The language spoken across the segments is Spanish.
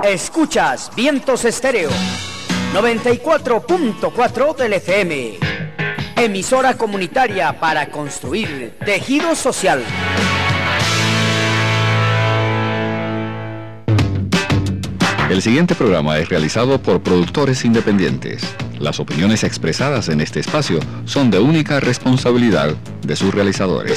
Escuchas Vientos Estéreo 94.4 del FM, emisora comunitaria para construir tejido social. El siguiente programa es realizado por productores independientes. Las opiniones expresadas en este espacio son de única responsabilidad de sus realizadores.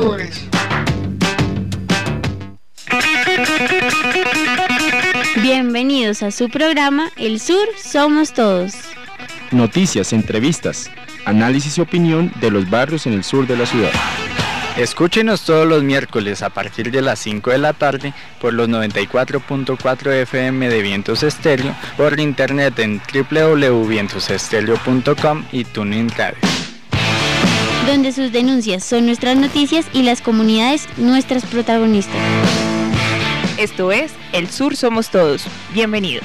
Bienvenidos a su programa El Sur Somos Todos. Noticias, entrevistas, análisis y opinión de los barrios en el sur de la ciudad. Escúchenos todos los miércoles a partir de las 5 de la tarde por los 94.4 FM de Vientos Estéreo, por internet en www.vientosestereo.com y TuneIn Radio. Donde sus denuncias son nuestras noticias y las comunidades nuestras protagonistas. Esto es El Sur Somos Todos. Bienvenidos.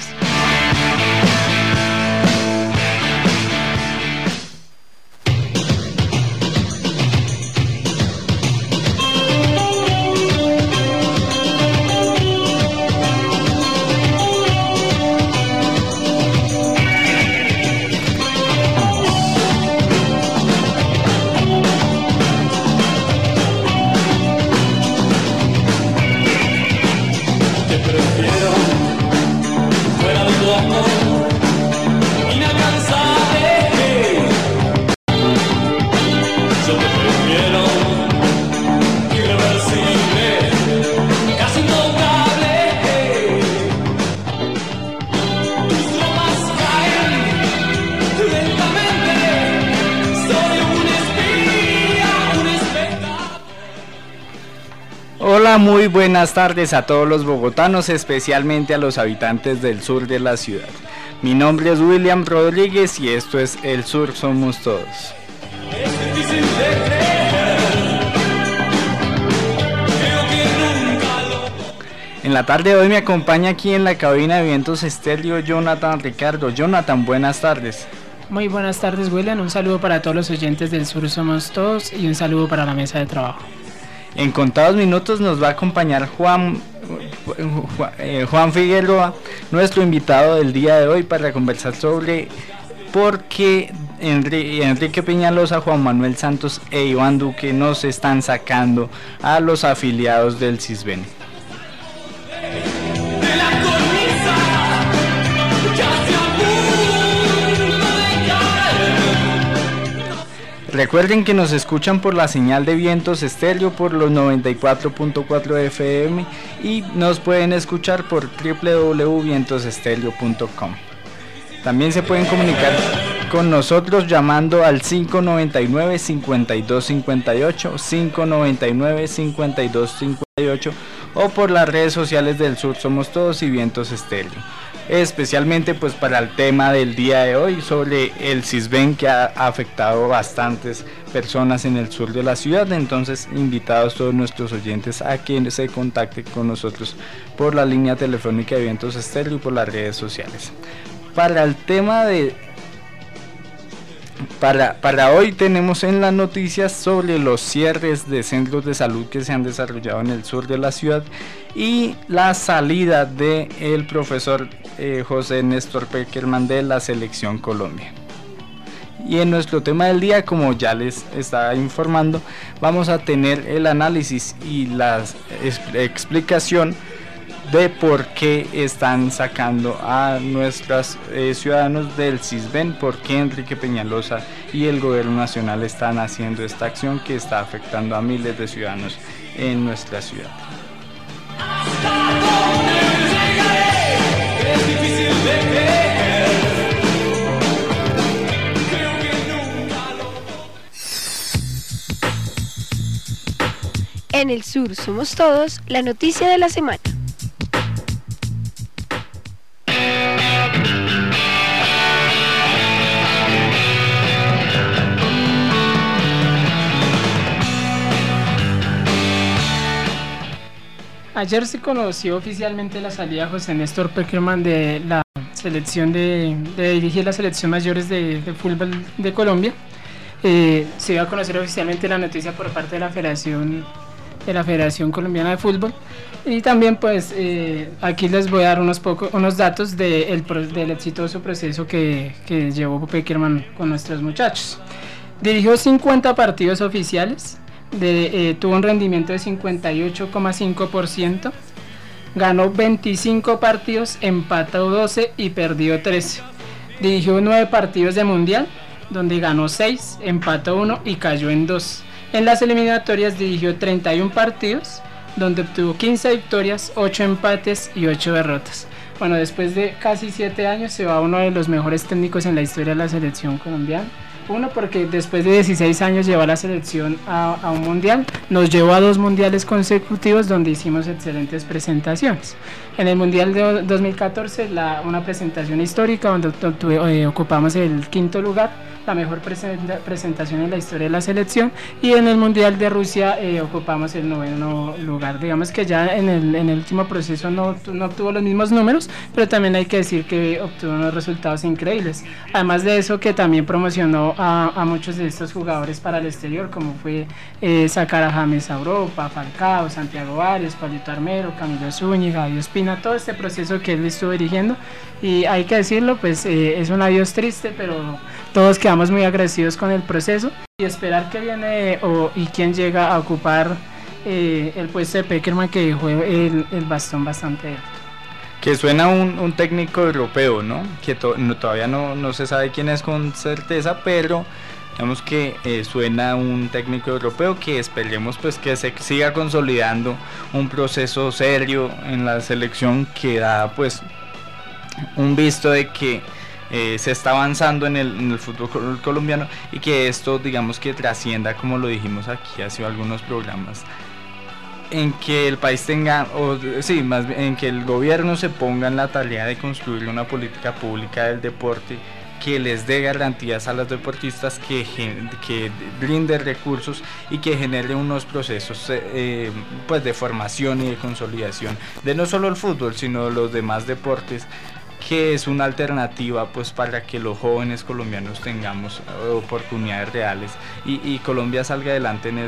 Hola, muy buenas tardes a todos los bogotanos, especialmente a los habitantes del sur de la ciudad. Mi nombre es William Rodríguez y esto es El Sur Somos Todos. En la tarde de hoy me acompaña aquí en la cabina de Vientos Estéreo Jonathan Ricardo. Jonathan, buenas tardes. Muy buenas tardes, William. Un saludo para todos los oyentes del Sur Somos Todos y un saludo para la mesa de trabajo. En contados minutos nos va a acompañar Juan Figueroa, nuestro invitado del día de hoy, para conversar sobre por qué Enrique Peñalosa, Juan Manuel Santos e Iván Duque nos están sacando a los afiliados del CISBEN. Recuerden que nos escuchan por la señal de Vientos Estéreo por los 94.4 FM y nos pueden escuchar por www.vientosestereo.com. También se pueden comunicar con nosotros llamando al 599-5258, 599-5258 o por las redes sociales del Sur Somos Todos y Vientos Estéreo. Especialmente pues para el tema del día de hoy sobre el CISBEN, que ha afectado bastantes personas en el sur de la ciudad. Entonces, invitados todos nuestros oyentes a que se contacten con nosotros por la línea telefónica de Vientos Estéreo y por las redes sociales. Para el tema de Para hoy tenemos en las noticias sobre los cierres de centros de salud que se han desarrollado en el sur de la ciudad y la salida del profesor José Néstor Peckerman de la Selección Colombia. Y en nuestro tema del día, como ya les estaba informando, vamos a tener el análisis y la explicación de por qué están sacando a nuestros ciudadanos del CISBEN, por qué Enrique Peñalosa y el gobierno nacional están haciendo esta acción que está afectando a miles de ciudadanos en nuestra ciudad. En el Sur Somos Todos, la noticia de la semana. Ayer se conoció oficialmente la salida de José Néstor Peckerman de la selección de dirigir las selecciones mayores de fútbol de Colombia. Se iba a conocer oficialmente la noticia por parte de la Federación de la Federación Colombiana de Fútbol. Y también pues aquí les voy a dar unos datos del exitoso proceso que llevó Peckerman con nuestros muchachos. Dirigió 50 partidos oficiales, tuvo un rendimiento de 58,5%, ganó 25 partidos, empató 12 y perdió 13. Dirigió 9 partidos de mundial, donde ganó 6, empató 1 y cayó en 2. En las eliminatorias dirigió 31 partidos, donde obtuvo 15 victorias, 8 empates y 8 derrotas. Bueno, después de casi 7 años se va uno de los mejores técnicos en la historia de la selección colombiana. Uno, porque después de 16 años llevó a la selección a un mundial, nos llevó a 2 mundiales consecutivos donde hicimos excelentes presentaciones. En el mundial de 2014, una presentación histórica donde ocupamos el 5º lugar, la mejor presentación en la historia de la selección, y en el mundial de Rusia ocupamos el 9º lugar. Digamos que ya en el último proceso no obtuvo los mismos números, pero también hay que decir que obtuvo unos resultados increíbles. Además de eso, que también promocionó a muchos de estos jugadores para el exterior, como fue sacar a James a Europa, Falcao, Santiago Arias, Pablito Armero, Camilo Zúñiga, David Ospina, todo este proceso que él estuvo dirigiendo. Y hay que decirlo, pues es un adiós triste, pero todos quedamos muy agradecidos con el proceso y esperar que viene y quién llega a ocupar el puesto de Peckerman, que dejó el bastón bastante alto. Que suena un técnico europeo, ¿no? Que todavía no se sabe quién es con certeza, pero digamos que suena un técnico europeo, que esperemos pues que se siga consolidando un proceso serio en la selección, que da pues un visto de que se está avanzando en el fútbol colombiano, y que esto digamos que trascienda, como lo dijimos aquí hace algunos programas, en que el país tenga, más bien en que el gobierno se ponga en la tarea de construir una política pública del deporte que les dé garantías a los deportistas, que brinde recursos y que genere unos procesos pues de formación y de consolidación de no solo el fútbol, sino los demás deportes, que es una alternativa pues para que los jóvenes colombianos tengamos oportunidades reales y Colombia salga adelante en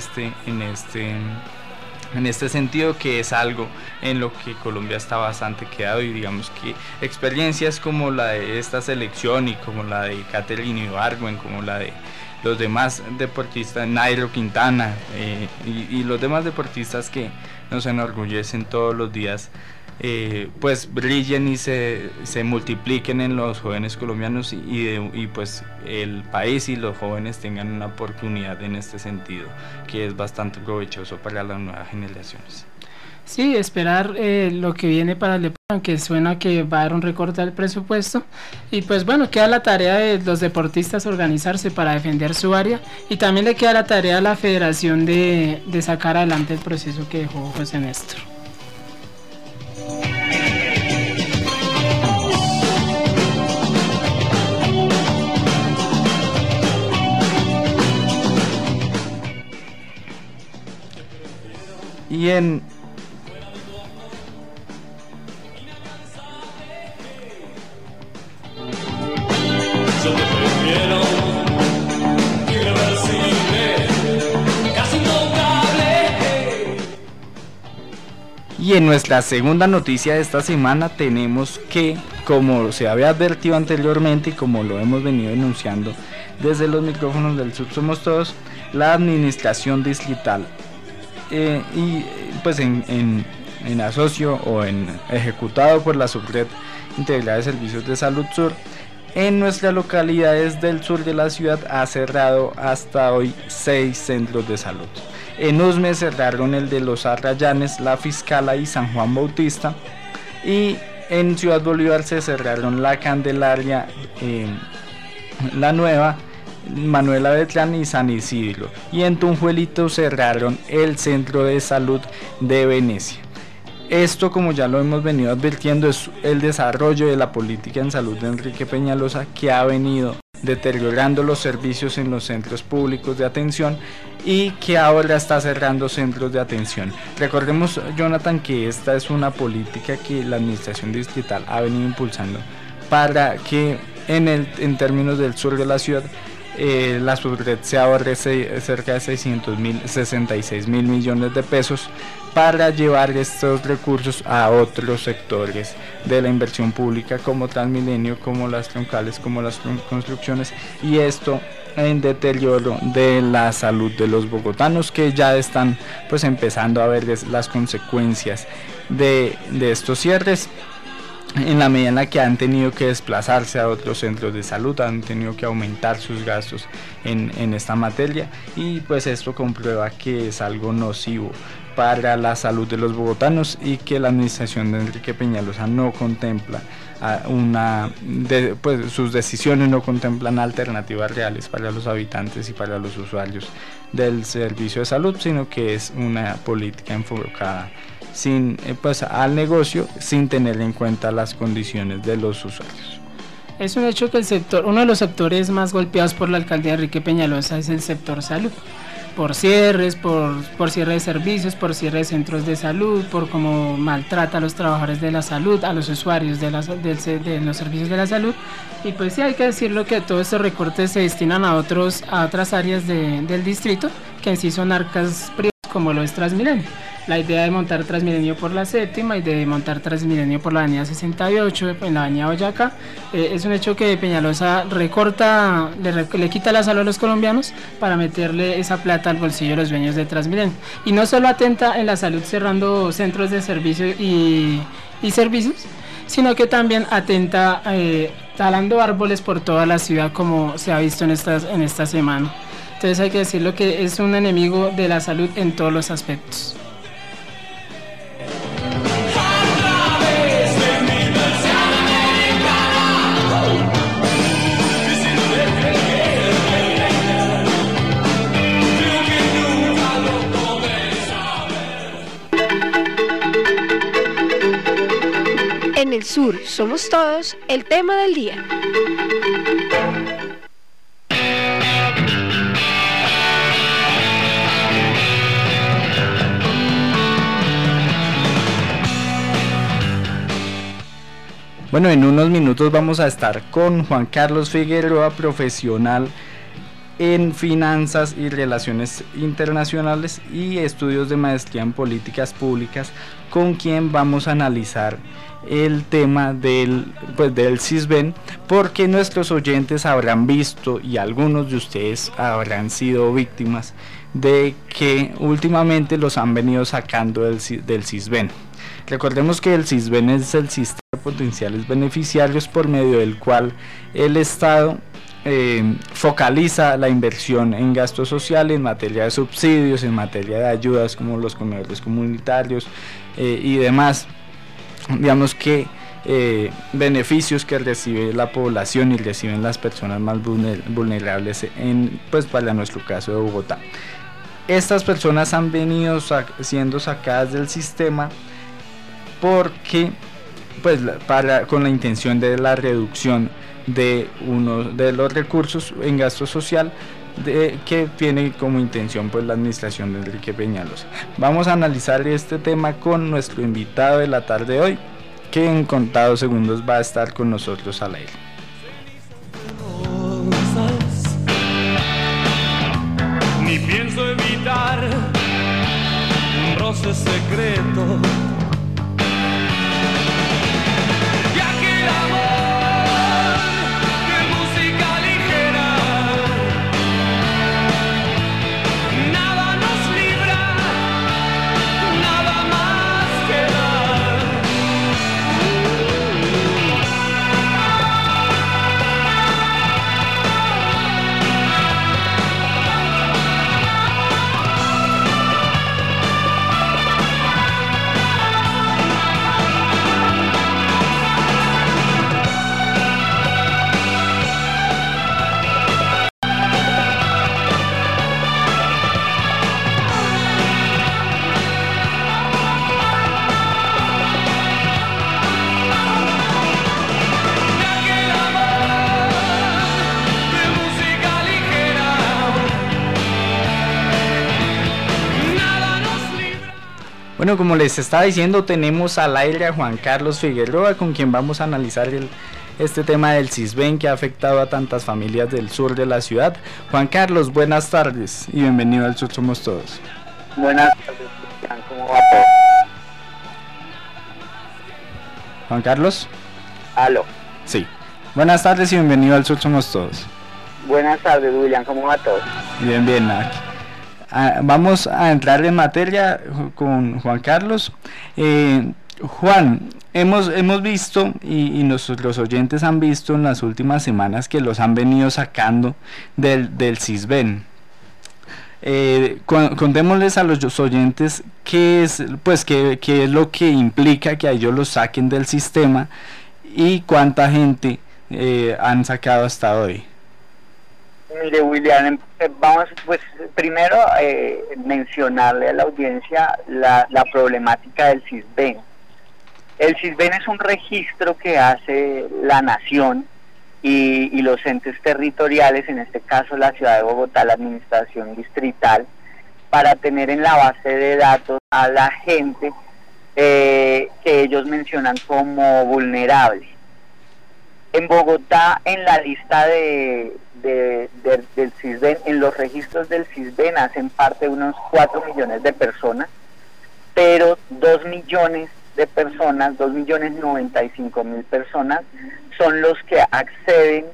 este sentido, que es algo en lo que Colombia está bastante quedado. Y digamos que experiencias como la de esta selección y como la de Catherine Ibargüen, como la de los demás deportistas, Nairo Quintana y los demás deportistas que nos enorgullecen todos los días, pues brillen y se multipliquen en los jóvenes colombianos, y pues el país y los jóvenes tengan una oportunidad en este sentido, que es bastante provechoso para las nuevas generaciones. Sí, esperar lo que viene para el deporte, aunque suena que va a haber un recorte del presupuesto, y pues bueno, queda la tarea de los deportistas organizarse para defender su área, y también le queda la tarea a la federación de sacar adelante el proceso que dejó José Néstor. Y en nuestra segunda noticia de esta semana tenemos que, como se había advertido anteriormente y como lo hemos venido denunciando desde los micrófonos del Sur Somos Todos, la administración distrital y pues en asocio o ejecutado por la Subred Integrada de Servicios de Salud Sur, en nuestras localidades del sur de la ciudad ha cerrado hasta hoy 6 centros de salud. En Usme cerraron el de Los Arrayanes, La Fiscala y San Juan Bautista, y en Ciudad Bolívar se cerraron La Candelaria, La Nueva, Manuela Beltrán y San Isidro, y en Tunjuelito cerraron el Centro de Salud de Venecia. Esto, como ya lo hemos venido advirtiendo, es el desarrollo de la política en salud de Enrique Peñalosa, que ha venido deteriorando los servicios en los centros públicos de atención y que ahora está cerrando centros de atención. Recordemos, Jonathan, que esta es una política que la administración distrital ha venido impulsando para que en términos del sur de la ciudad la subred se ahorre cerca de 66 mil millones de pesos para llevar estos recursos a otros sectores de la inversión pública como Transmilenio, como las troncales, como las construcciones, y esto en deterioro de la salud de los bogotanos, que ya están pues empezando a ver las consecuencias de estos cierres, en la medida en la que han tenido que desplazarse a otros centros de salud, han tenido que aumentar sus gastos en esta materia, y pues esto comprueba que es algo nocivo para la salud de los bogotanos y que la administración de Enrique Peñalosa no contempla pues sus decisiones no contemplan alternativas reales para los habitantes y para los usuarios del servicio de salud, sino que es una política enfocada pues al negocio, sin tener en cuenta las condiciones de los usuarios. Es un hecho que uno de los sectores más golpeados por la alcaldía Enrique Peñalosa es el sector salud, por cierres, por cierre de servicios, por cierre de centros de salud, por cómo maltrata a los trabajadores de la salud, a los usuarios de los servicios de la salud. Y pues sí, hay que decirlo que todos estos recortes se destinan a otras áreas del distrito, que en sí son arcas privadas, como lo es Transmilenio. La idea de montar Transmilenio por la séptima y de montar Transmilenio por la avenida 68 en la avenida Boyacá, es un hecho que Peñalosa recorta, le quita la salud a los colombianos para meterle esa plata al bolsillo de los dueños de Transmilenio. Y no solo atenta en la salud cerrando centros de servicio y servicios, sino que también atenta talando árboles por toda la ciudad, como se ha visto en esta semana. Entonces hay que decirlo que es un enemigo de la salud en todos los aspectos. En el sur somos todos, el tema del día. Bueno, en unos minutos vamos a estar con Juan Carlos Figueroa, profesional en finanzas y relaciones internacionales y estudios de maestría en políticas públicas, con quien vamos a analizar el tema del Sisbén, porque nuestros oyentes habrán visto y algunos de ustedes habrán sido víctimas de que últimamente los han venido sacando del Sisbén. Recordemos que el Sisbén es el sistema de potenciales beneficiarios por medio del cual el Estado focaliza la inversión en gasto social, en materia de subsidios, en materia de ayudas como los comedores comunitarios y demás, digamos que beneficios que recibe la población y reciben las personas más vulnerables para nuestro caso de Bogotá. Estas personas han venido siendo sacadas del sistema porque con la intención de la reducción de uno de los recursos en gasto social que tiene como intención la administración de Enrique Peñalosa. Vamos a analizar este tema con nuestro invitado de la tarde de hoy, que en contados segundos va a estar con nosotros al aire. Ni pienso evitar un roce secreto. Bueno, como les estaba diciendo, tenemos al aire a Juan Carlos Figueroa, con quien vamos a analizar este tema del CISBEN que ha afectado a tantas familias del sur de la ciudad. Juan Carlos, buenas tardes y bienvenido al Sur Somos Todos. Buenas tardes, Cristian, ¿cómo va todo? Juan Carlos. Aló. Sí. Buenas tardes y bienvenido al Sur Somos Todos. Buenas tardes, William, ¿cómo va todo? Bien, bien, aquí. Vamos a entrar en materia con Juan Carlos. Juan, hemos visto y los oyentes han visto en las últimas semanas que los han venido sacando del CISBEN. Contémosles a los oyentes qué es lo que implica que a ellos los saquen del sistema y cuánta gente han sacado hasta hoy. Mire, William, vamos pues primero mencionarle a la audiencia la problemática del CISBEN. El CISBEN es un registro que hace la nación y los entes territoriales, en este caso la ciudad de Bogotá, la administración distrital, para tener en la base de datos a la gente que ellos mencionan como vulnerable. En Bogotá, en la lista del CISBEN, en los registros del CISBEN hacen parte unos 4 millones de personas, pero 2 millones de personas, 2.095.000 personas, son los que acceden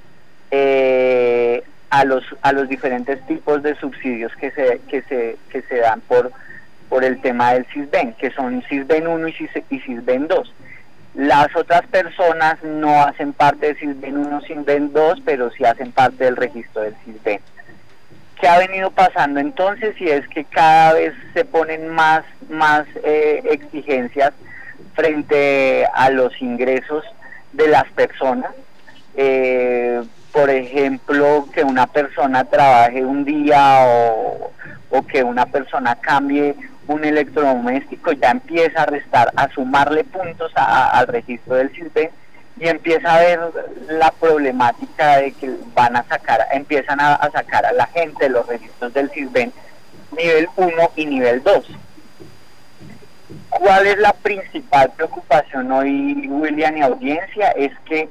a los diferentes tipos de subsidios que se dan por el tema del CISBEN, que son CISBEN 1 y CISBEN 2. Las otras personas no hacen parte de CISBEN 1, CISBEN 2, pero sí hacen parte del registro del CISBEN. ¿Qué ha venido pasando entonces? Y es que cada vez se ponen más exigencias frente a los ingresos de las personas. Por ejemplo, que una persona trabaje un día o que una persona cambie un electrodoméstico, ya empieza a restar, a sumarle puntos al registro del CISBEN, y empieza a ver la problemática de que empiezan a sacar a la gente de los registros del CISBEN nivel 1 y nivel 2. ¿Cuál es la principal preocupación hoy, William y audiencia? Es que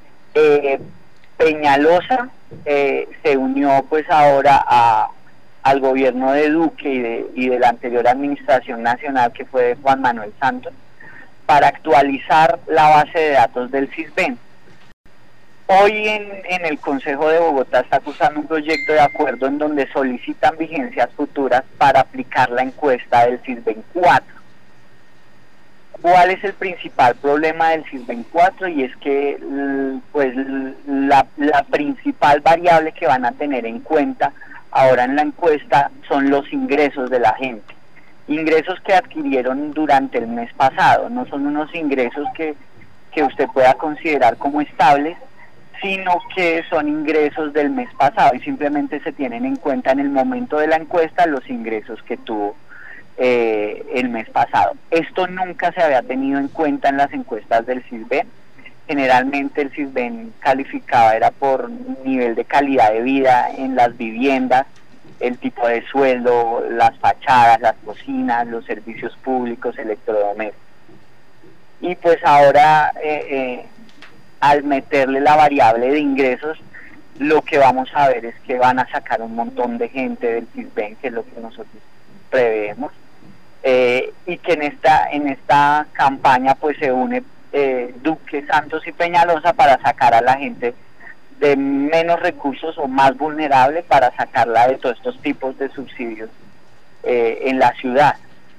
Peñalosa se unió pues ahora al gobierno de Duque y de la anterior administración nacional, que fue de Juan Manuel Santos, para actualizar la base de datos del CISBEN. Hoy en el Consejo de Bogotá está cursando un proyecto de acuerdo en donde solicitan vigencias futuras para aplicar la encuesta del CISBEN 4. ¿Cuál es el principal problema del CISBEN 4? Y es que pues la principal variable que van a tener en cuenta ahora en la encuesta son los ingresos de la gente. Ingresos que adquirieron durante el mes pasado, no son unos ingresos que usted pueda considerar como estables, sino que son ingresos del mes pasado y simplemente se tienen en cuenta en el momento de la encuesta los ingresos que tuvo el mes pasado. Esto nunca se había tenido en cuenta en las encuestas del CISBEN. Generalmente el CISBEN calificaba era por nivel de calidad de vida en las viviendas, el tipo de sueldo, las fachadas, las cocinas, los servicios públicos, electrodomésticos. Y pues ahora al meterle la variable de ingresos, lo que vamos a ver es que van a sacar un montón de gente del CISBEN, que es lo que nosotros preveemos, y que en esta campaña pues se une Duque, Santos y Peñalosa para sacar a la gente de menos recursos o más vulnerable, para sacarla de todos estos tipos de subsidios en la ciudad.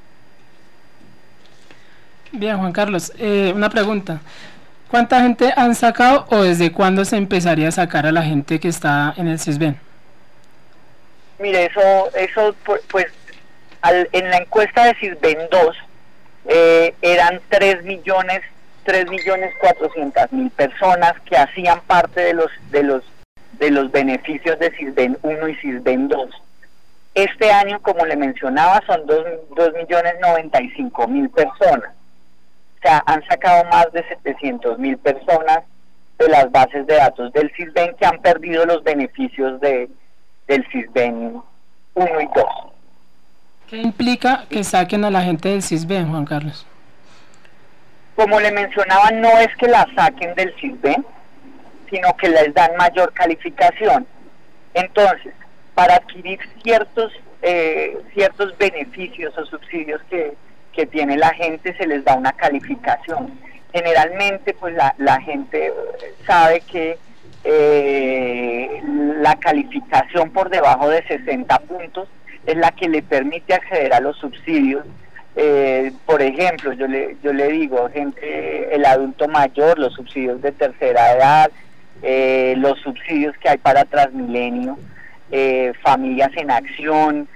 Bien, Juan Carlos, una pregunta. ¿Cuánta gente han sacado o desde cuándo se empezaría a sacar a la gente que está en el CISBEN? Mire, eso pues en la encuesta de CISBEN 2 eran 3.400.000 personas que hacían parte de los beneficios de CISBEN 1 y CISBEN 2. Este año, como le mencionaba, son 2.095.000 personas. O sea, han sacado más de 700.000 personas de las bases de datos del CISBEN, que han perdido los beneficios del CISBEN 1 y 2. ¿Qué implica que saquen a la gente del CISBEN, Juan Carlos? Como le mencionaba, no es que la saquen del CISBEN, sino que les dan mayor calificación. Entonces, para adquirir ciertos beneficios o subsidios que tiene la gente, se les da una calificación. Generalmente, pues la gente sabe que la calificación por debajo de 60 puntos es la que le permite acceder a los subsidios. Por ejemplo, yo le digo, el adulto mayor, los subsidios de tercera edad, los subsidios que hay para Transmilenio, familias en acción,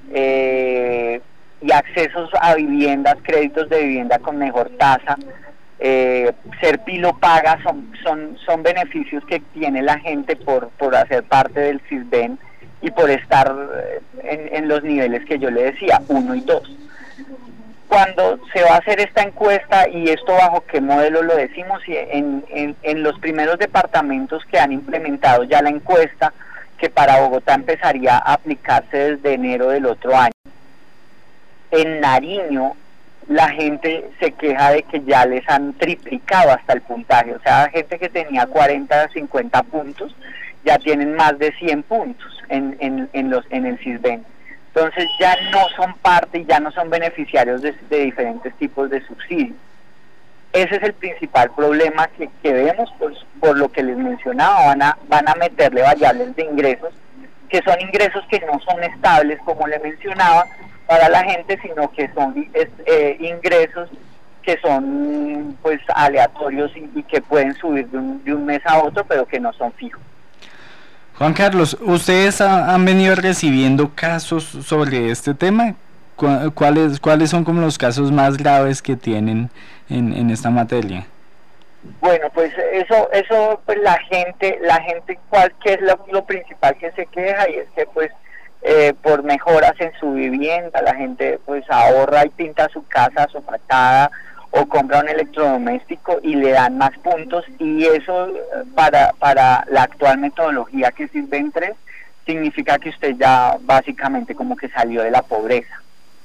y accesos a viviendas, créditos de vivienda con mejor tasa, ser pilopaga, son beneficios que tiene la gente por hacer parte del Sisbén y por estar en los niveles que yo le decía, 1 y 2. Cuando se va a hacer esta encuesta, y esto bajo qué modelo lo decimos, y en los primeros departamentos que han implementado ya la encuesta, que para Bogotá empezaría a aplicarse desde enero del otro año. En Nariño la gente se queja de que ya les han triplicado hasta el puntaje, o sea, gente que tenía 40 o 50 puntos ya tienen más de 100 puntos en el Sisbén. Entonces ya no son parte y ya no son beneficiarios de diferentes tipos de subsidios. Ese es el principal problema que vemos, pues, por lo que les mencionaba, van a meterle variables de ingresos, que son ingresos que no son estables, como le mencionaba, para la gente, sino que son ingresos que son pues aleatorios y que pueden subir de un mes a otro, pero que no son fijos. Juan Carlos, ¿ustedes han venido recibiendo casos sobre este tema? ¿Cuáles son como los casos más graves que tienen en esta materia? Bueno, pues eso pues la gente, ¿qué es lo principal que se queja? Y es que pues por mejoras en su vivienda, la gente pues ahorra y pinta su casa, su fachada, o compra un electrodoméstico y le dan más puntos, y eso para la actual metodología que Sisbén 3 significa que usted ya básicamente como que salió de la pobreza.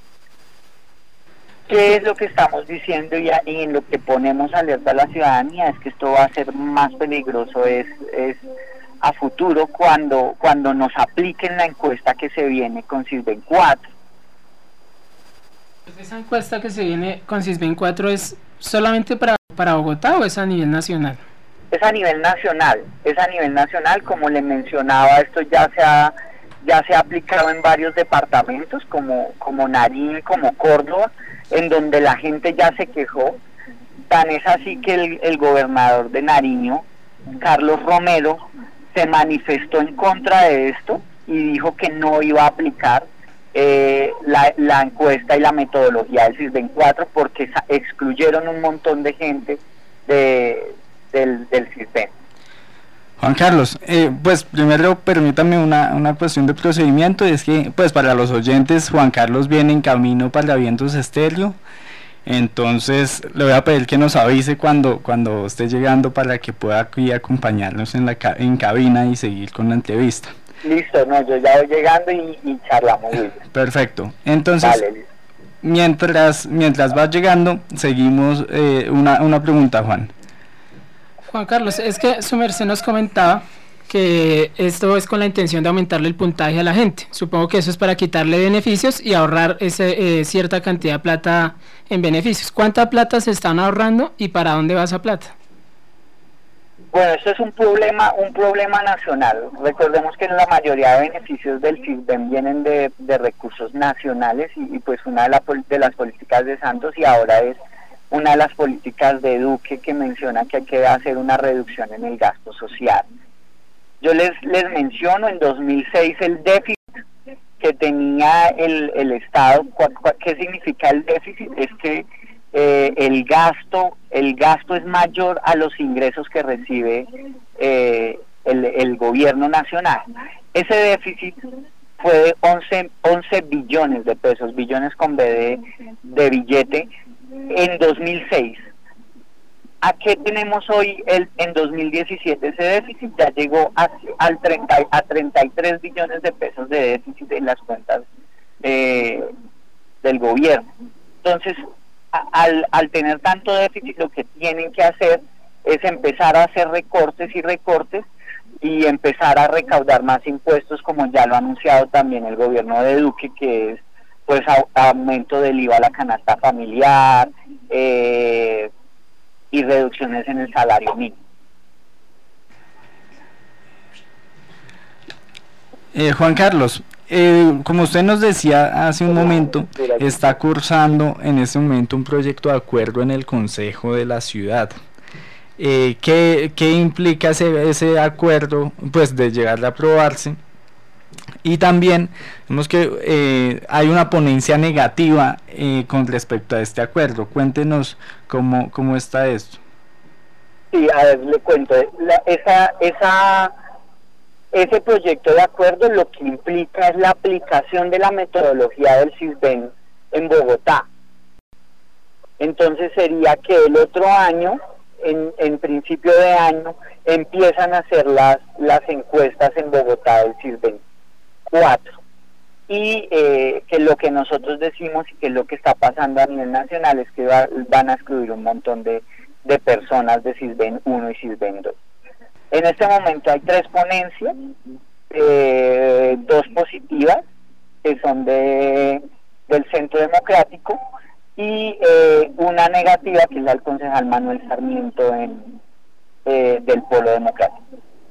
¿Qué es lo que estamos diciendo y en lo que ponemos alerta a la ciudadanía? Es que esto va a ser más peligroso, es a futuro cuando nos apliquen la encuesta que se viene con Sisbén 4. ¿Esa encuesta que se viene con Sisbén 4 es solamente para Bogotá o es a nivel nacional? Es a nivel nacional, como le mencionaba, esto ya se ha aplicado en varios departamentos como Nariño y como Córdoba, en donde la gente ya se quejó. Tan es así que el gobernador de Nariño, Carlos Romero, se manifestó en contra de esto y dijo que no iba a aplicar la encuesta y la metodología del Sisbén 4 porque excluyeron un montón de gente del Sisbén. Juan Carlos, pues primero permítame una cuestión de procedimiento, y es que pues para los oyentes Juan Carlos viene en camino para Vientos Estéreo, entonces le voy a pedir que nos avise cuando esté llegando para que pueda aquí acompañarnos en cabina y seguir con la entrevista. Listo, no, yo ya voy llegando y charlamos. Perfecto, entonces Dale, mientras vas llegando, seguimos. Una pregunta, Juan Carlos, es que su merced nos comentaba que esto es con la intención de aumentarle el puntaje a la gente. Supongo que eso es para quitarle beneficios y ahorrar cierta cantidad de plata en beneficios. ¿Cuánta plata se están ahorrando y para dónde va esa plata? Bueno, esto es un problema nacional. Recordemos que la mayoría de beneficios del Sisbén vienen de recursos nacionales y pues una de las políticas de Santos, y ahora es una de las políticas de Duque, que menciona que hay que hacer una reducción en el gasto social. Yo les menciono, en 2006 el déficit que tenía el Estado. ¿Qué significa el déficit? Es que el gasto es mayor a los ingresos que recibe el gobierno nacional. Ese déficit fue de 11 billones de pesos, billones con B de billete, en 2006. ¿A qué tenemos hoy en 2017? Ese déficit ya llegó a 33 billones de pesos de déficit en las cuentas del gobierno. Entonces, al tener tanto déficit, lo que tienen que hacer es empezar a hacer recortes y empezar a recaudar más impuestos, como ya lo ha anunciado también el gobierno de Duque, que es pues aumento del IVA a la canasta familiar y reducciones en el salario mínimo. Juan Carlos, como usted nos decía hace un momento, está cursando en este momento un proyecto de acuerdo en el Consejo de la Ciudad. ¿Qué implica ese acuerdo, pues, de llegar a aprobarse? Y también vemos que hay una ponencia negativa con respecto a este acuerdo. Cuéntenos cómo está esto. Sí, a ver, le cuento. Ese proyecto de acuerdo lo que implica es la aplicación de la metodología del CISBEN en Bogotá. Entonces sería que el otro año, en principio de año, empiezan a hacer las encuestas en Bogotá del CISBEN 4. Y que lo que nosotros decimos y que es lo que está pasando a nivel nacional es que van a excluir un montón de personas de CISBEN 1 y CISBEN 2. En este momento hay 3 ponencias, 2 positivas, que son del Centro Democrático, y una negativa, que es la del concejal Manuel Sarmiento del Polo Democrático.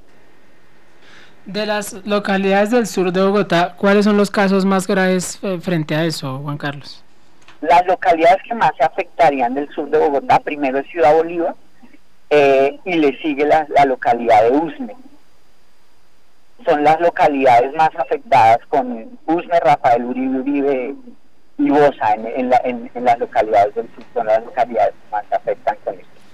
De las localidades del sur de Bogotá, ¿cuáles son los casos más graves frente a eso, Juan Carlos? Las localidades que más se afectarían del sur de Bogotá, primero es Ciudad Bolívar, y le sigue la localidad de Usme. Son las localidades más afectadas, con Usme, Rafael Uribe y Bosa en las localidades del sur, son las localidades que más se afectan con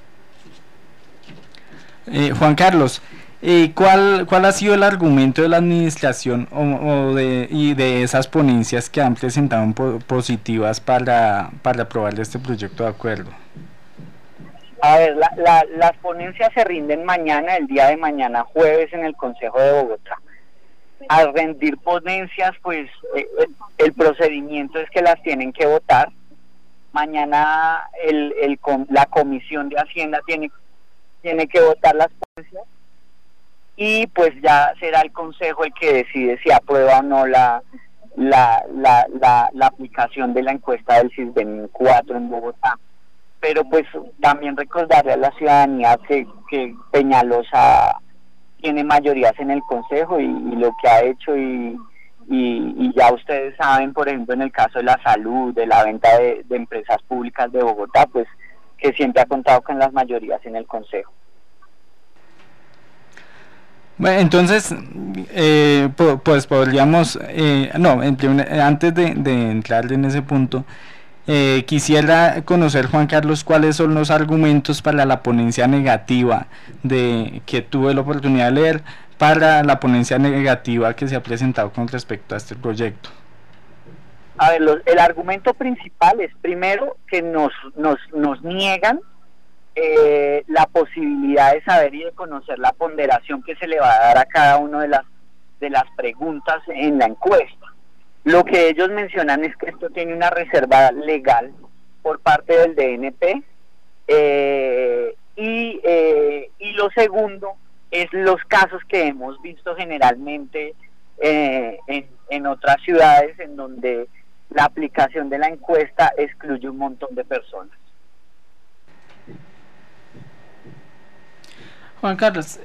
esto. Juan Carlos, ¿cuál ha sido el argumento de la administración y de esas ponencias que han presentado positivas para aprobar este proyecto de acuerdo? A ver, las ponencias se rinden mañana, el día de mañana, jueves, en el Consejo de Bogotá. Al rendir ponencias, pues el procedimiento es que las tienen que votar. Mañana la Comisión de Hacienda tiene que votar las ponencias, y pues ya será el Consejo el que decide si aprueba o no la aplicación de la encuesta del CISBEN 4 en Bogotá. Pero pues también recordarle a la ciudadanía que Peñalosa tiene mayorías en el Consejo, y lo que ha hecho, y ya ustedes saben, por ejemplo, en el caso de la salud, de la venta de empresas públicas de Bogotá, pues que siempre ha contado con las mayorías en el Consejo. Bueno, entonces, pues podríamos, antes de entrar en ese punto, quisiera conocer, Juan Carlos, cuáles son los argumentos para la ponencia negativa que tuve la oportunidad de leer, para la ponencia negativa que se ha presentado con respecto a este proyecto. A ver, el argumento principal es, primero, que nos niegan la posibilidad de saber y de conocer la ponderación que se le va a dar a cada una de las preguntas en la encuesta. Lo que ellos mencionan es que esto tiene una reserva legal por parte del DNP, y lo segundo es los casos que hemos visto generalmente en otras ciudades, en donde la aplicación de la encuesta excluye un montón de personas. Juan Carlos,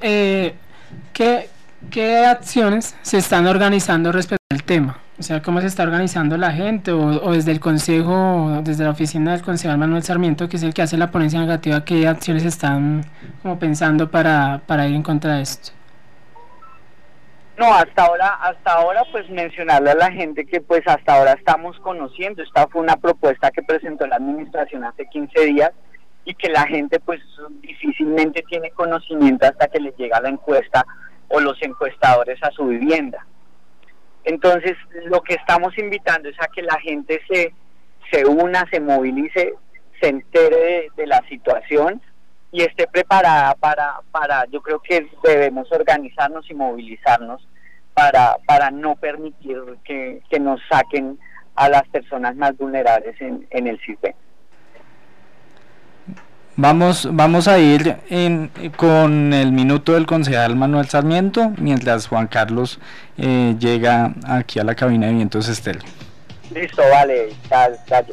¿qué acciones se están organizando respecto al tema? O sea, ¿cómo se está organizando la gente? O desde el Consejo, desde la oficina del concejal Manuel Sarmiento, que es el que hace la ponencia negativa, ¿qué acciones están como pensando para ir en contra de esto? No, hasta ahora pues mencionarle a la gente que pues hasta ahora estamos conociendo. Esta fue una propuesta que presentó la administración hace 15 días, y que la gente pues difícilmente tiene conocimiento hasta que les llega la encuesta o los encuestadores a su vivienda. Entonces, lo que estamos invitando es a que la gente se una, se movilice, se entere de la situación y esté preparada para yo creo que debemos organizarnos y movilizarnos para no permitir que nos saquen a las personas más vulnerables en el CISBEN. Vamos a ir con el minuto del concejal Manuel Sarmiento, mientras Juan Carlos llega aquí a la cabina de Vientos Estéreo. Listo, vale, gracias.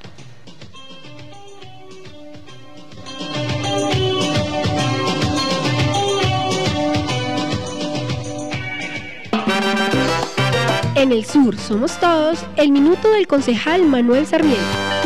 En el sur somos todos, el minuto del concejal Manuel Sarmiento.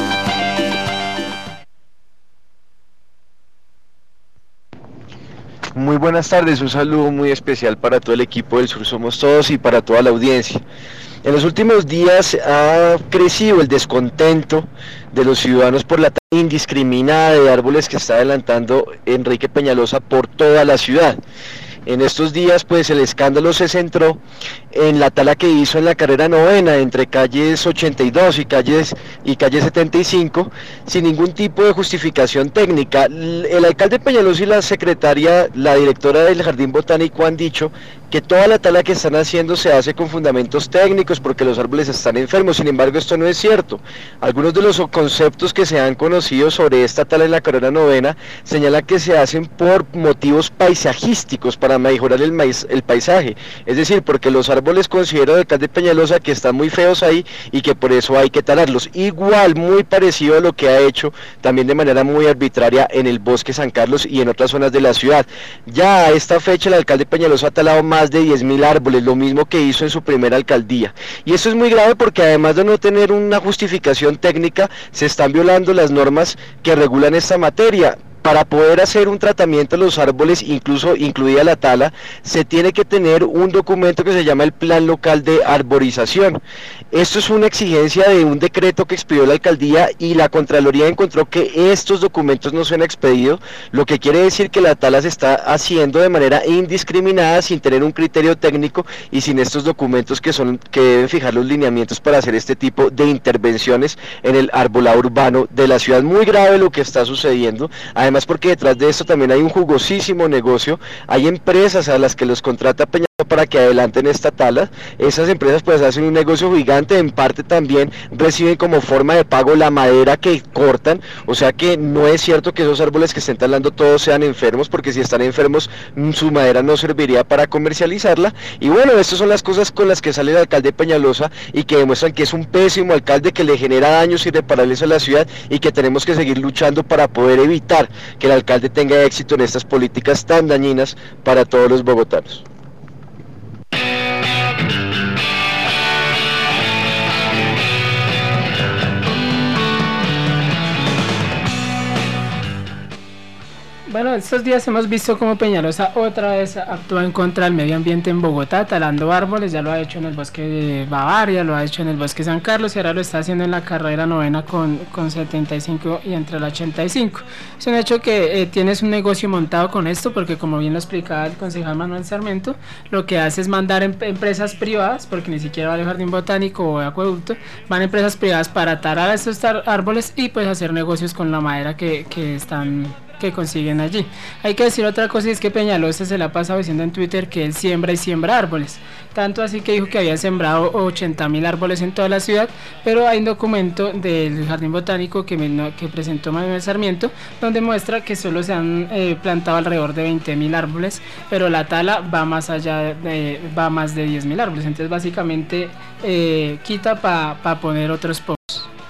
Muy buenas tardes, un saludo muy especial para todo el equipo del Sur Somos Todos y para toda la audiencia. En los últimos días ha crecido el descontento de los ciudadanos por la tala indiscriminada de árboles que está adelantando Enrique Peñalosa por toda la ciudad. En estos días pues el escándalo se centró en la tala que hizo en la carrera novena entre calles 82 y calle 75 sin ningún tipo de justificación técnica. El alcalde Peñalosa y la secretaria, la directora del Jardín Botánico han dicho que toda la tala que están haciendo se hace con fundamentos técnicos porque los árboles están enfermos. Sin embargo, esto no es cierto. Algunos de los conceptos que se han conocido sobre esta tala en la carrera novena señalan que se hacen por motivos paisajísticos para mejorar el paisaje, es decir, porque los árboles, considero el alcalde Peñalosa, que están muy feos ahí y que por eso hay que talarlos. Igual, muy parecido a lo que ha hecho también de manera muy arbitraria en el Bosque San Carlos y en otras zonas de la ciudad. Ya a esta fecha el alcalde Peñalosa ha talado más de 10.000 árboles, lo mismo que hizo en su primera alcaldía. Y esto es muy grave porque además de no tener una justificación técnica, se están violando las normas que regulan esta materia. Para poder hacer un tratamiento de los árboles, incluida la tala, se tiene que tener un documento que se llama el Plan Local de Arborización. Esto es una exigencia de un decreto que expidió la alcaldía y la Contraloría encontró que estos documentos no se han expedido, lo que quiere decir que la tala se está haciendo de manera indiscriminada, sin tener un criterio técnico y sin estos documentos que deben fijar los lineamientos para hacer este tipo de intervenciones en el arbolado urbano de la ciudad. Muy grave lo que está sucediendo. Además, porque detrás de esto también hay un jugosísimo negocio, hay empresas a las que los contrata Peñalosa para que adelanten esta tala. Esas empresas pues hacen un negocio gigante, en parte también reciben como forma de pago la madera que cortan, o sea que no es cierto que esos árboles que estén talando todos sean enfermos, porque si están enfermos su madera no serviría para comercializarla. Y bueno, estas son las cosas con las que sale el alcalde Peñalosa y que demuestran que es un pésimo alcalde, que le genera daños irreparables a la ciudad y que tenemos que seguir luchando para poder evitar que el alcalde tenga éxito en estas políticas tan dañinas para todos los bogotanos. Bueno, estos días hemos visto cómo Peñalosa otra vez actúa en contra del medio ambiente en Bogotá, talando árboles. Ya lo ha hecho en el bosque de Bavaria, lo ha hecho en el bosque San Carlos y ahora lo está haciendo en la carrera novena con 75 y entre la 85. Es un hecho que tienes un negocio montado con esto, porque como bien lo explicaba el concejal Manuel Sarmiento, lo que hace es mandar empresas privadas, porque ni siquiera va al Jardín Botánico o Acueducto, van empresas privadas para talar a estos árboles y pues hacer negocios con la madera que consiguen allí. Hay que decir otra cosa, y es que Peñalosa se la ha pasado diciendo en Twitter que él siembra y siembra árboles, tanto así que dijo que había sembrado 80.000 árboles en toda la ciudad, pero hay un documento del Jardín Botánico que presentó Manuel Sarmiento, donde muestra que solo se han plantado alrededor de 20.000 árboles, pero la tala va más allá, va más de 10.000 árboles, entonces básicamente quita para poner otros pozos.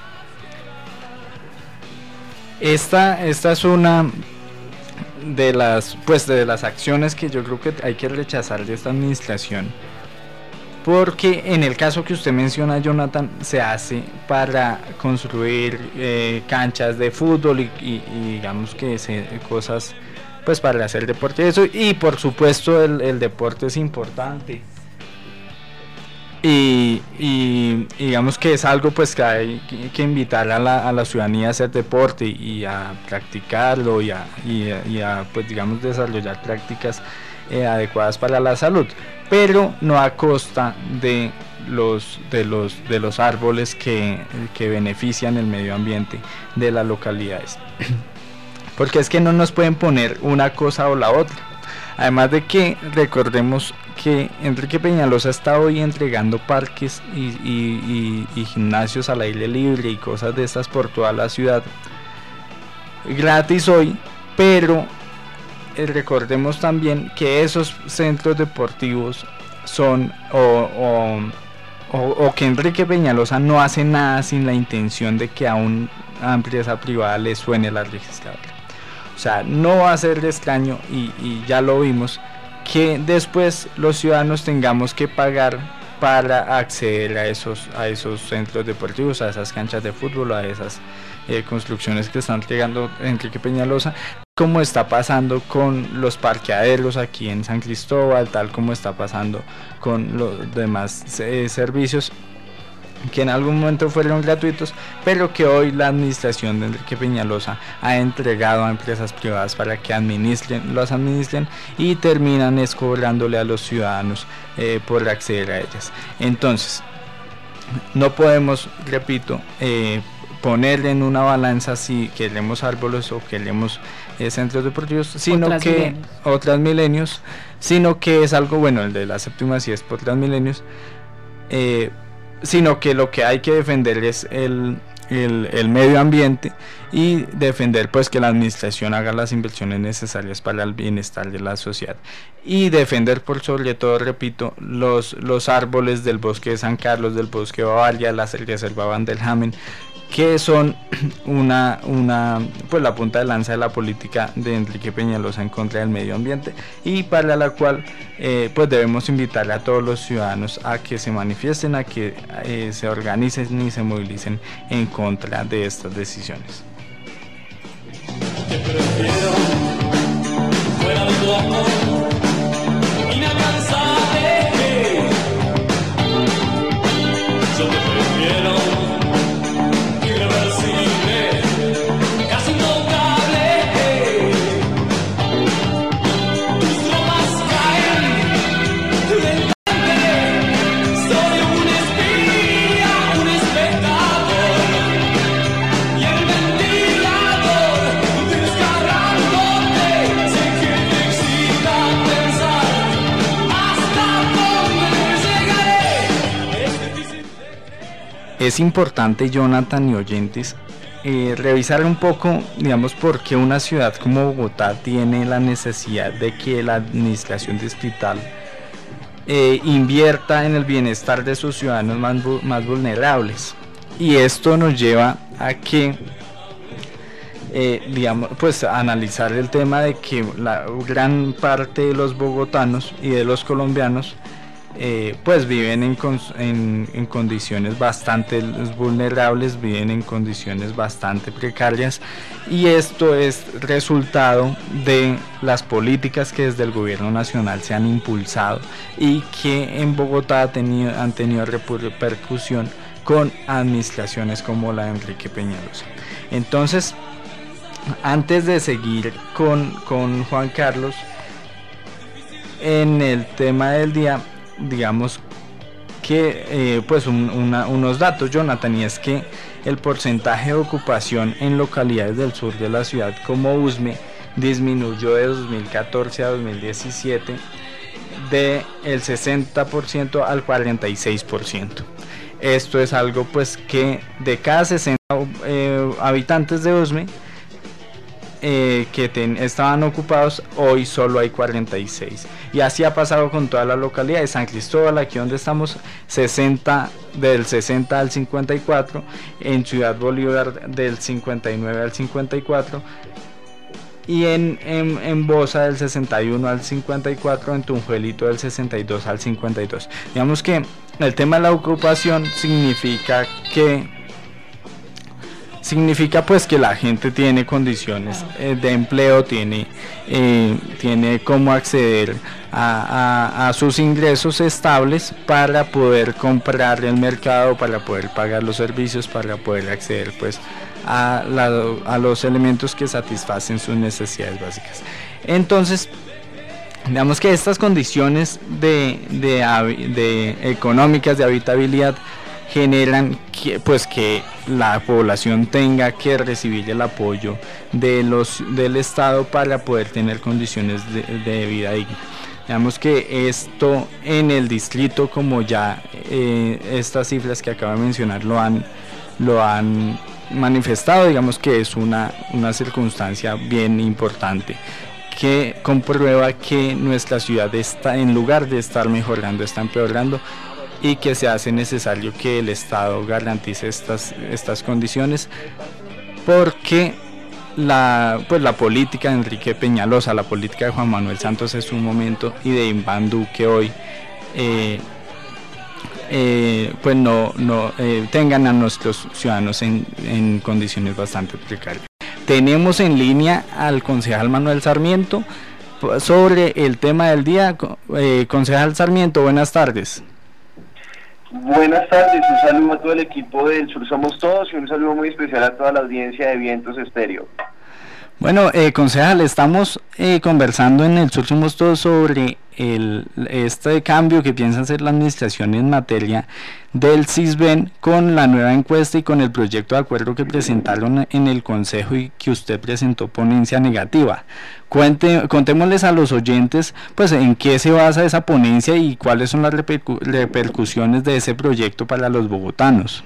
Esta es una de las acciones que yo creo que hay que rechazar de esta administración, porque en el caso que usted menciona, Jonathan, se hace para construir canchas de fútbol y digamos que cosas pues para hacer deporte y eso, y por supuesto el deporte es importante. Y digamos que es algo pues que hay que invitar a la ciudadanía a hacer deporte y a practicarlo y a pues digamos desarrollar prácticas adecuadas para la salud, pero no a costa de los árboles que benefician el medio ambiente de las localidades, porque es que no nos pueden poner una cosa o la otra. Además de que recordemos que Enrique Peñalosa está hoy entregando parques y gimnasios al aire libre y cosas de estas por toda la ciudad, gratis hoy, pero recordemos también que esos centros deportivos son o que Enrique Peñalosa no hace nada sin la intención de que a una empresa privada le suene la registradora. O sea, no va a ser extraño, y ya lo vimos, que después los ciudadanos tengamos que pagar para acceder a esos centros deportivos, a esas canchas de fútbol, a esas construcciones que están entregando Enrique Peñalosa, como está pasando con los parqueaderos aquí en San Cristóbal, tal como está pasando con los demás servicios que en algún momento fueron gratuitos, pero que hoy la administración de Enrique Peñalosa ha entregado a empresas privadas para que los administren y terminan cobrándole a los ciudadanos por acceder a ellas. Entonces, no podemos, repito, poner en una balanza si queremos árboles o queremos centros deportivos, sino que otras milenios, sino que es algo bueno. El de la séptima sí es por Transmilenios, sino que lo que hay que defender es el medio ambiente, y defender pues que la administración haga las inversiones necesarias para el bienestar de la sociedad, y defender por sobre todo, repito, los árboles del bosque de San Carlos, del bosque de Bavaria, la reserva Vandelhamen, que son pues la punta de lanza de la política de Enrique Peñalosa en contra del medio ambiente, y para la cual pues debemos invitarle a todos los ciudadanos a que se manifiesten, a que se organicen y se movilicen en contra de estas decisiones. Te prefiero fuera de tu amor inalcanzable. Yo te prefiero irreversible, casi intocable. Tus tropas caen lentamente. Soy un espía, un espectador y el ventilador desgarrándote. Sé que te excita pensar hasta dónde llegaré. Es importante, Jonathan y oyentes, revisar un poco, digamos, por qué una ciudad como Bogotá tiene la necesidad de que la administración distrital invierta en el bienestar de sus ciudadanos más vulnerables. Y esto nos lleva a que digamos, pues analizar el tema de que la gran parte de los bogotanos y de los colombianos pues viven en condiciones bastante vulnerables, viven en condiciones bastante precarias, y esto es resultado de las políticas que desde el gobierno nacional se han impulsado y que en Bogotá han tenido repercusión con administraciones como la de Enrique Peñalosa. Entonces, antes de seguir con Juan Carlos en el tema del día, digamos que pues unos datos, Jonathan, y es que el porcentaje de ocupación en localidades del sur de la ciudad como Usme disminuyó de 2014 a 2017 del 60% al 46%. Esto es algo pues que de cada 60 habitantes de Usme que estaban ocupados, hoy solo hay 46, y así ha pasado con toda la localidad de San Cristóbal, aquí donde estamos, del 60 al 54, en Ciudad Bolívar del 59 al 54, y en Bosa del 61 al 54, en Tunjuelito del 62 al 52. Digamos que el tema de la ocupación significa pues que la gente tiene condiciones de empleo, tiene cómo acceder a sus ingresos estables para poder comprar el mercado, para poder pagar los servicios, para poder acceder pues a los elementos que satisfacen sus necesidades básicas. Entonces, digamos que estas condiciones económicas de habitabilidad generan que la población tenga que recibir el apoyo del Estado para poder tener condiciones de vida digna. Digamos que esto en el distrito, como ya estas cifras que acabo de mencionar lo han manifestado, digamos que es una circunstancia bien importante, que comprueba que nuestra ciudad está, en lugar de estar mejorando, está empeorando, y que se hace necesario que el Estado garantice estas condiciones, porque la política de Enrique Peñalosa, la política de Juan Manuel Santos en su momento y de Iván Duque hoy, pues no tengan a nuestros ciudadanos en condiciones bastante precarias. Tenemos en línea al concejal Manuel Sarmiento sobre el tema del día. Concejal Sarmiento, buenas tardes. Buenas tardes, un saludo a todo el equipo del Sur Somos Todos y un saludo muy especial a toda la audiencia de Vientos Estéreo. Bueno, concejal, estamos conversando en el Sur Somos Todos sobre este cambio que piensa hacer la administración en materia del CISBEN, con la nueva encuesta y con el proyecto de acuerdo que presentaron en el Consejo y que usted presentó ponencia negativa. Contémosles a los oyentes pues en qué se basa esa ponencia y cuáles son las repercusiones de ese proyecto para los bogotanos.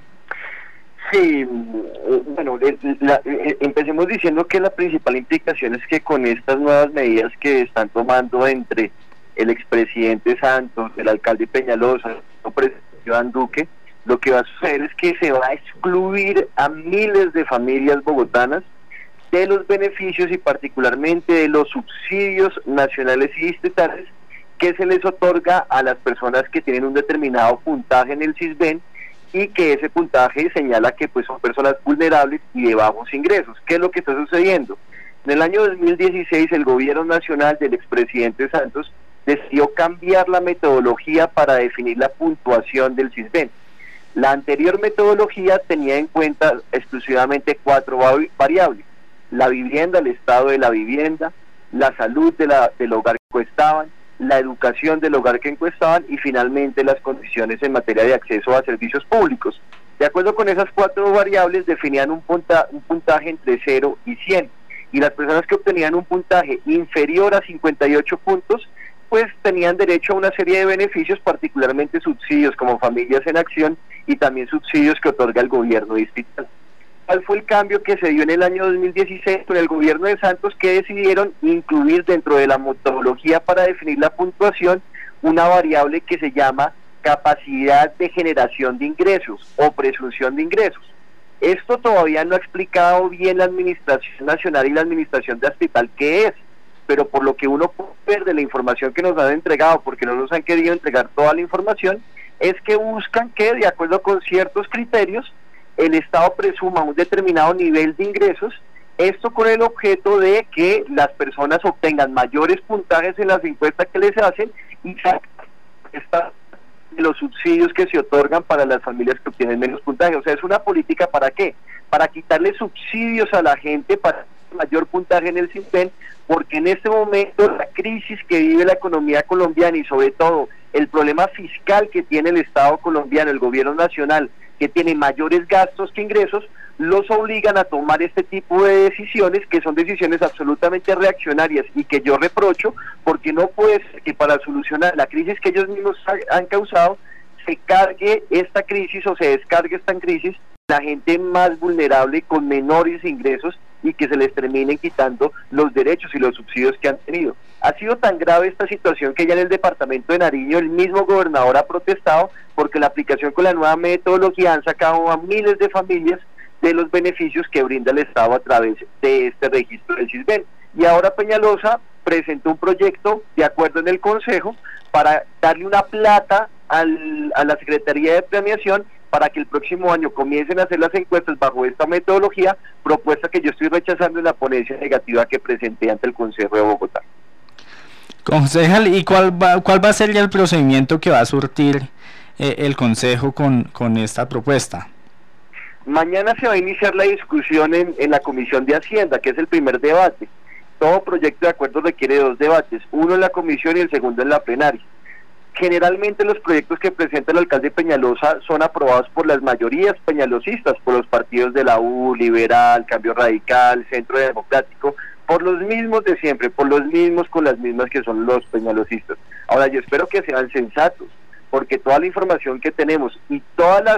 Sí, bueno, empecemos diciendo que la principal implicación es que con estas nuevas medidas que están tomando entre el expresidente Santos, el alcalde Peñalosa, el presidente Iván Duque, lo que va a suceder es que se va a excluir a miles de familias bogotanas de los beneficios y particularmente de los subsidios nacionales y distritales que se les otorga a las personas que tienen un determinado puntaje en el CISBEN, y que ese puntaje señala que pues son personas vulnerables y de bajos ingresos. ¿Qué es lo que está sucediendo? En el año 2016 el gobierno nacional del expresidente Santos decidió cambiar la metodología para definir la puntuación del CISBEN. La anterior metodología tenía en cuenta exclusivamente 4 variables: la vivienda, el estado de la vivienda, la salud del hogar que encuestaban, la educación del hogar que encuestaban y finalmente las condiciones en materia de acceso a servicios públicos. De acuerdo con esas 4 variables definían un puntaje entre 0 y 100, y las personas que obtenían un puntaje inferior a 58 puntos pues tenían derecho a una serie de beneficios, particularmente subsidios como Familias en Acción y también subsidios que otorga el gobierno distrital. ¿Cuál fue el cambio que se dio en el año 2016 con el gobierno de Santos? Que decidieron incluir dentro de la metodología para definir la puntuación una variable que se llama capacidad de generación de ingresos o presunción de ingresos. Esto todavía no ha explicado bien la Administración Nacional y la Administración Distrital qué es, pero por lo que uno puede ver de la información que nos han entregado, porque no nos han querido entregar toda la información, es que buscan que, de acuerdo con ciertos criterios, el Estado presuma un determinado nivel de ingresos, esto con el objeto de que las personas obtengan mayores puntajes en las encuestas que les hacen y los subsidios que se otorgan para las familias que obtienen menos puntaje. O sea, es una política ¿para qué? Para quitarle subsidios a la gente para mayor puntaje en el CISBEN, porque en este momento la crisis que vive la economía colombiana y sobre todo el problema fiscal que tiene el Estado colombiano, el gobierno nacional, que tiene mayores gastos que ingresos, los obligan a tomar este tipo de decisiones, que son decisiones absolutamente reaccionarias y que yo reprocho, porque no puede ser que para solucionar la crisis que ellos mismos han causado, se cargue esta crisis o se descargue esta crisis la gente más vulnerable con menores ingresos y que se les terminen quitando los derechos y los subsidios que han tenido. Ha sido tan grave esta situación que ya en el departamento de Nariño el mismo gobernador ha protestado porque la aplicación con la nueva metodología han sacado a miles de familias de los beneficios que brinda el Estado a través de este registro del CISBEN. Y ahora Peñalosa presentó un proyecto de acuerdo en el Consejo para darle una plata a la Secretaría de Premiación para que el próximo año comiencen a hacer las encuestas bajo esta metodología, propuesta que yo estoy rechazando en la ponencia negativa que presenté ante el Consejo de Bogotá. Concejal, ¿y cuál va a ser ya el procedimiento que va a surtir el Consejo con esta propuesta? Mañana se va a iniciar la discusión en la Comisión de Hacienda, que es el primer debate. Todo proyecto de acuerdo requiere 2 debates, uno en la comisión y el segundo en la plenaria. Generalmente los proyectos que presenta el alcalde Peñalosa son aprobados por las mayorías peñalosistas, por los partidos de la U, Liberal, Cambio Radical, Centro Democrático, por los mismos de siempre, por los mismos con las mismas que son los peñalosistas. Ahora yo espero que sean sensatos, porque toda la información que tenemos y todas las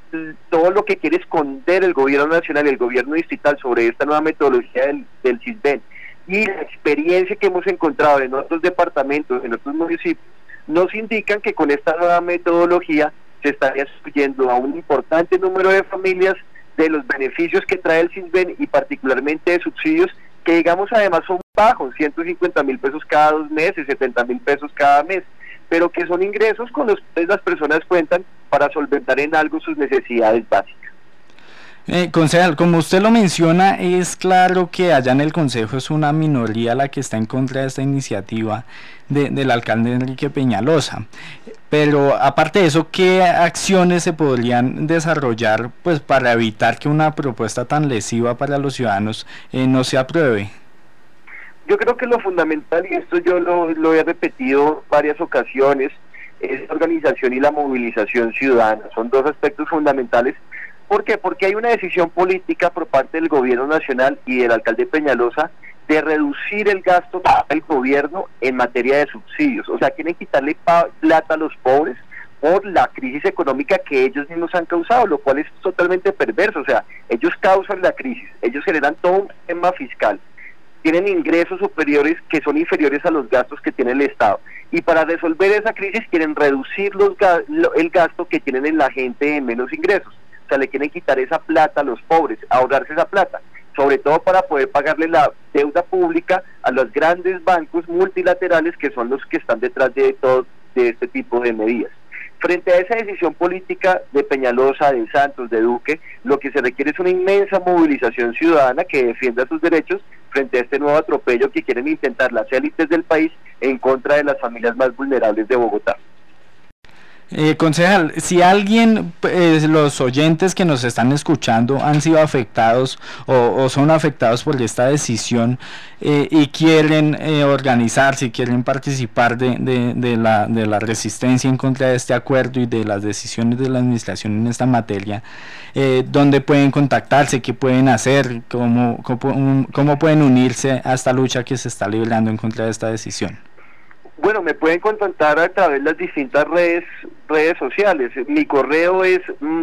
todo lo que quiere esconder el gobierno nacional y el gobierno distrital sobre esta nueva metodología del CISBEN y la experiencia que hemos encontrado en otros departamentos, en otros municipios, nos indican que con esta nueva metodología se estaría excluyendo a un importante número de familias de los beneficios que trae el CISBEN y particularmente de subsidios que, digamos, además son bajos, 150.000 pesos cada 2 meses, 70.000 pesos cada mes, pero que son ingresos con los que las personas cuentan para solventar en algo sus necesidades básicas. Concejal, como usted lo menciona, es claro que allá en el Consejo es una minoría la que está en contra de esta iniciativa del alcalde Enrique Peñalosa, pero aparte de eso, ¿qué acciones se podrían desarrollar pues para evitar que una propuesta tan lesiva para los ciudadanos no se apruebe? Yo creo que lo fundamental, y esto yo lo he repetido varias ocasiones, es la organización y la movilización ciudadana. Son dos aspectos fundamentales. ¿Por qué? Porque hay una decisión política por parte del gobierno nacional y del alcalde Peñalosa de reducir el gasto del gobierno en materia de subsidios. O sea, quieren quitarle plata a los pobres por la crisis económica que ellos mismos han causado, lo cual es totalmente perverso. O sea, ellos causan la crisis, ellos generan todo un tema fiscal, tienen ingresos superiores que son inferiores a los gastos que tiene el Estado, y para resolver esa crisis quieren reducir el gasto que tienen en la gente de menos ingresos. O sea, le quieren quitar esa plata a los pobres, ahorrarse esa plata, sobre todo para poder pagarle la deuda pública a los grandes bancos multilaterales que son los que están detrás de todo de este tipo de medidas. Frente a esa decisión política de Peñalosa, de Santos, de Duque, lo que se requiere es una inmensa movilización ciudadana que defienda sus derechos frente a este nuevo atropello que quieren intentar las élites del país en contra de las familias más vulnerables de Bogotá. Concejal, si alguien, los oyentes que nos están escuchando han sido afectados o son afectados por esta decisión y quieren organizarse, quieren participar de la resistencia en contra de este acuerdo y de las decisiones de la administración en esta materia, ¿dónde pueden contactarse? ¿Qué pueden hacer? ¿Cómo pueden unirse a esta lucha que se está librando en contra de esta decisión? Bueno, me pueden contactar a través de las distintas redes sociales. Mi correo es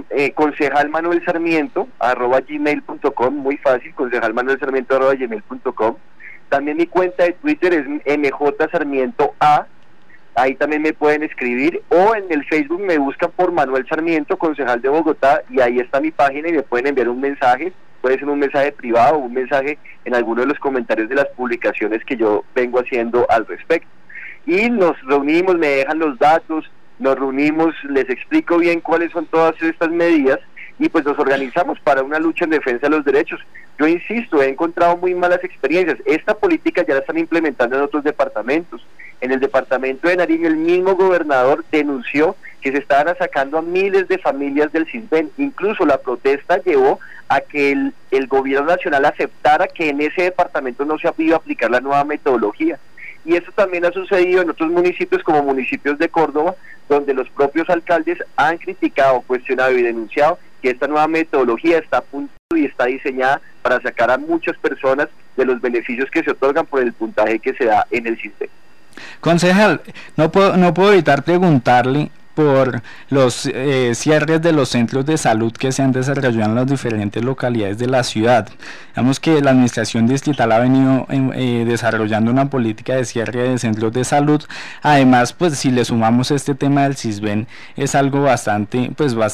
concejalmanuelsarmiento@gmail.com, muy fácil, concejalmanuelsarmiento@gmail.com. También mi cuenta de Twitter es mjsarmientoa, ahí también me pueden escribir, o en el Facebook me buscan por Manuel Sarmiento, concejal de Bogotá, y ahí está mi página y me pueden enviar un mensaje, puede ser un mensaje privado o un mensaje en alguno de los comentarios de las publicaciones que yo vengo haciendo al respecto. Y nos reunimos, me dejan los datos, nos reunimos, les explico bien cuáles son todas estas medidas y pues nos organizamos para una lucha en defensa de los derechos. Yo insisto, he encontrado muy malas experiencias. Esta política ya la están implementando en otros departamentos. En el departamento de Nariño el mismo gobernador denunció que se estaban sacando a miles de familias del CISBEN. Incluso la protesta llevó a que el gobierno nacional aceptara que en ese departamento no se iba a aplicar la nueva metodología. Y eso también ha sucedido en otros municipios como municipios de Córdoba, donde los propios alcaldes han criticado, cuestionado y denunciado que esta nueva metodología está a punto y está diseñada para sacar a muchas personas de los beneficios que se otorgan por el puntaje que se da en el sistema. Concejal, no puedo evitar preguntarle por los cierres de los centros de salud que se han desarrollado en las diferentes localidades de la ciudad. Digamos que la administración distrital ha venido desarrollando una política de cierre de centros de salud. Además, pues si le sumamos este tema del CISBEN, es algo bastante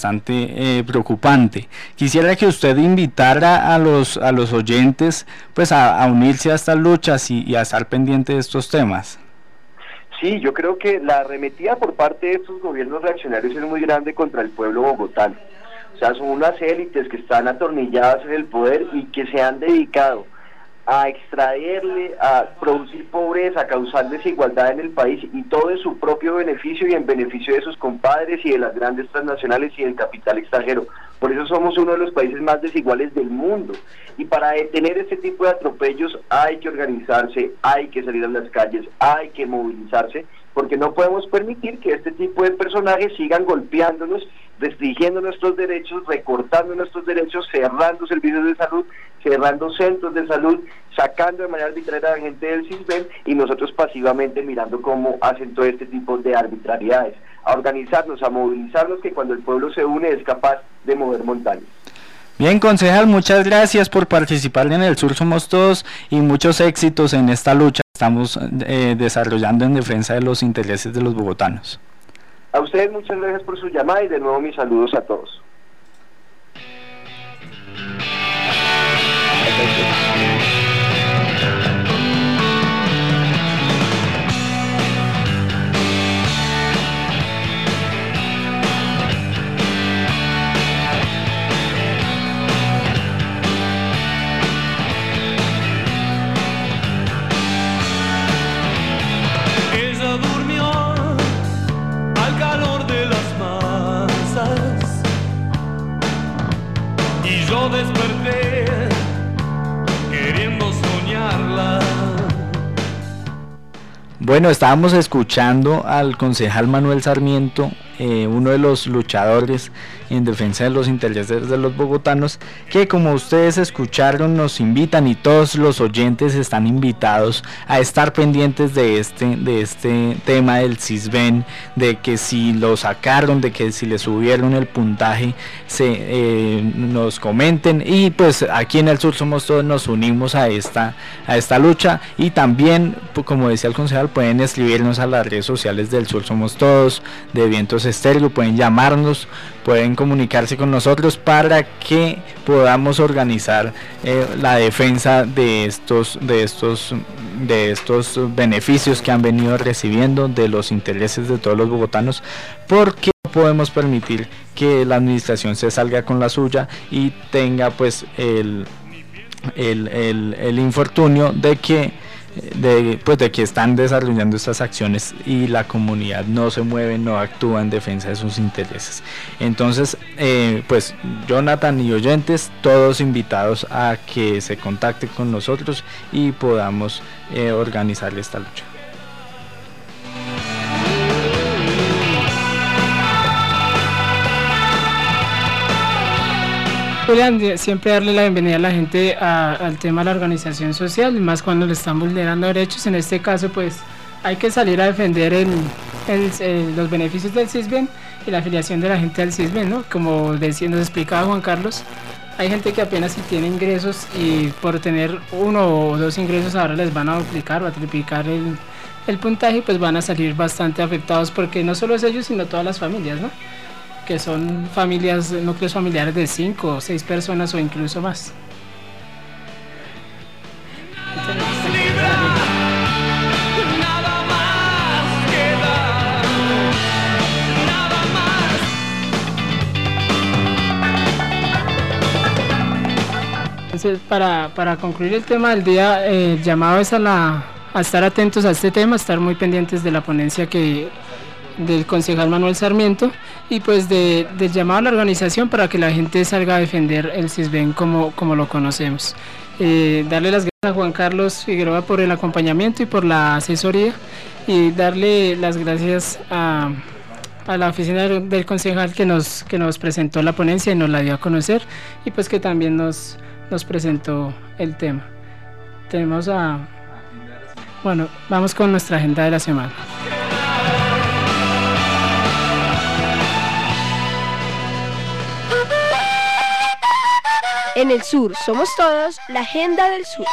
preocupante. Quisiera que usted invitara a los oyentes pues a unirse a estas luchas y a estar pendiente de estos temas. Sí, yo creo que la arremetida por parte de estos gobiernos reaccionarios es muy grande contra el pueblo bogotano. O sea, son unas élites que están atornilladas en el poder y que se han dedicado a extraerle, a producir pobreza, a causar desigualdad en el país, y todo en su propio beneficio y en beneficio de sus compadres y de las grandes transnacionales y del capital extranjero. Por eso somos uno de los países más desiguales del mundo, y para detener este tipo de atropellos hay que organizarse, hay que salir a las calles, hay que movilizarse, porque no podemos permitir que este tipo de personajes sigan golpeándonos restringiendo nuestros derechos, recortando nuestros derechos, cerrando servicios de salud, cerrando centros de salud, sacando de manera arbitraria a la gente del CISBEN y nosotros pasivamente mirando cómo hacen todo este tipo de arbitrariedades. A organizarnos, a movilizarnos, que cuando el pueblo se une es capaz de mover montañas. Bien, concejal, muchas gracias por participar en El Sur Somos Todos y muchos éxitos en esta lucha que estamos desarrollando en defensa de los intereses de los bogotanos. A ustedes muchas gracias por su llamada y de nuevo mis saludos a todos. Yo desperté queriendo soñarla. Bueno, estábamos escuchando al concejal Manuel Sarmiento, uno de los luchadores en defensa de los intereses de los bogotanos, que como ustedes escucharon nos invitan y todos los oyentes están invitados a estar pendientes de este tema del CISBEN, de que si lo sacaron, de que si le subieron el puntaje, nos comenten, y pues aquí en El Sur Somos Todos nos unimos a esta lucha, y también, como decía el concejal, pueden escribirnos a las redes sociales del Sur Somos Todos, de Vientos Estéreo, pueden llamarnos, pueden comunicarse con nosotros para que podamos organizar la defensa de estos beneficios que han venido recibiendo, de los intereses de todos los bogotanos, porque no podemos permitir que la administración se salga con la suya y tenga pues el infortunio de que están desarrollando estas acciones y la comunidad no se mueve, no actúa en defensa de sus intereses. Entonces, pues Jonathan y oyentes, todos invitados a que se contacten con nosotros y podamos organizar esta lucha. Julián, siempre darle la bienvenida a la gente al tema de la organización social, más cuando le están vulnerando derechos. En este caso, pues hay que salir a defender los beneficios del CISBEN y la afiliación de la gente al CISBEN, ¿no? Como nos explicaba Juan Carlos, hay gente que apenas si tiene ingresos y por tener 1 o 2 ingresos ahora les van a duplicar o a triplicar el puntaje, pues van a salir bastante afectados, porque no solo es ellos, sino todas las familias, ¿no? Que son familias, núcleos familiares de 5 o 6 personas o incluso más. Entonces, para concluir el tema del día, el llamado es a estar atentos a este tema, estar muy pendientes de la ponencia del concejal Manuel Sarmiento, y pues del llamado a la organización para que la gente salga a defender el CISBEN como lo conocemos. Darle las gracias a Juan Carlos Figueroa por el acompañamiento y por la asesoría, y darle las gracias a la oficina del concejal que nos presentó la ponencia y nos la dio a conocer, y pues que también nos presentó el tema. Bueno, vamos con nuestra agenda de la semana. En El Sur Somos Todos, la agenda del sur.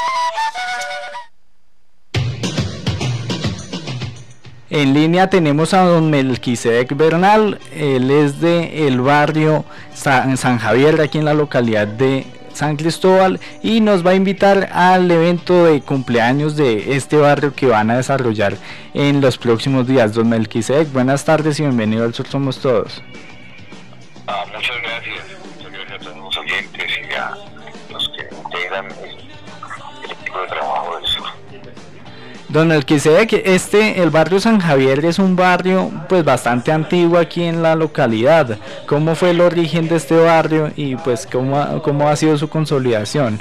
En línea tenemos a don Melquisedec Bernal, él es de el barrio San Javier, aquí en la localidad de San Cristóbal, y nos va a invitar al evento de cumpleaños de este barrio que van a desarrollar en los próximos días. Don Melquisedec, buenas tardes y bienvenido al Sur Somos Todos. Muchas gracias a todos los oyentes y a los que integran el equipo de trabajo del sur. Don Melquisedec, el barrio San Javier es un barrio pues bastante antiguo aquí en la localidad. ¿Cómo fue el origen de este barrio y pues cómo ha sido su consolidación?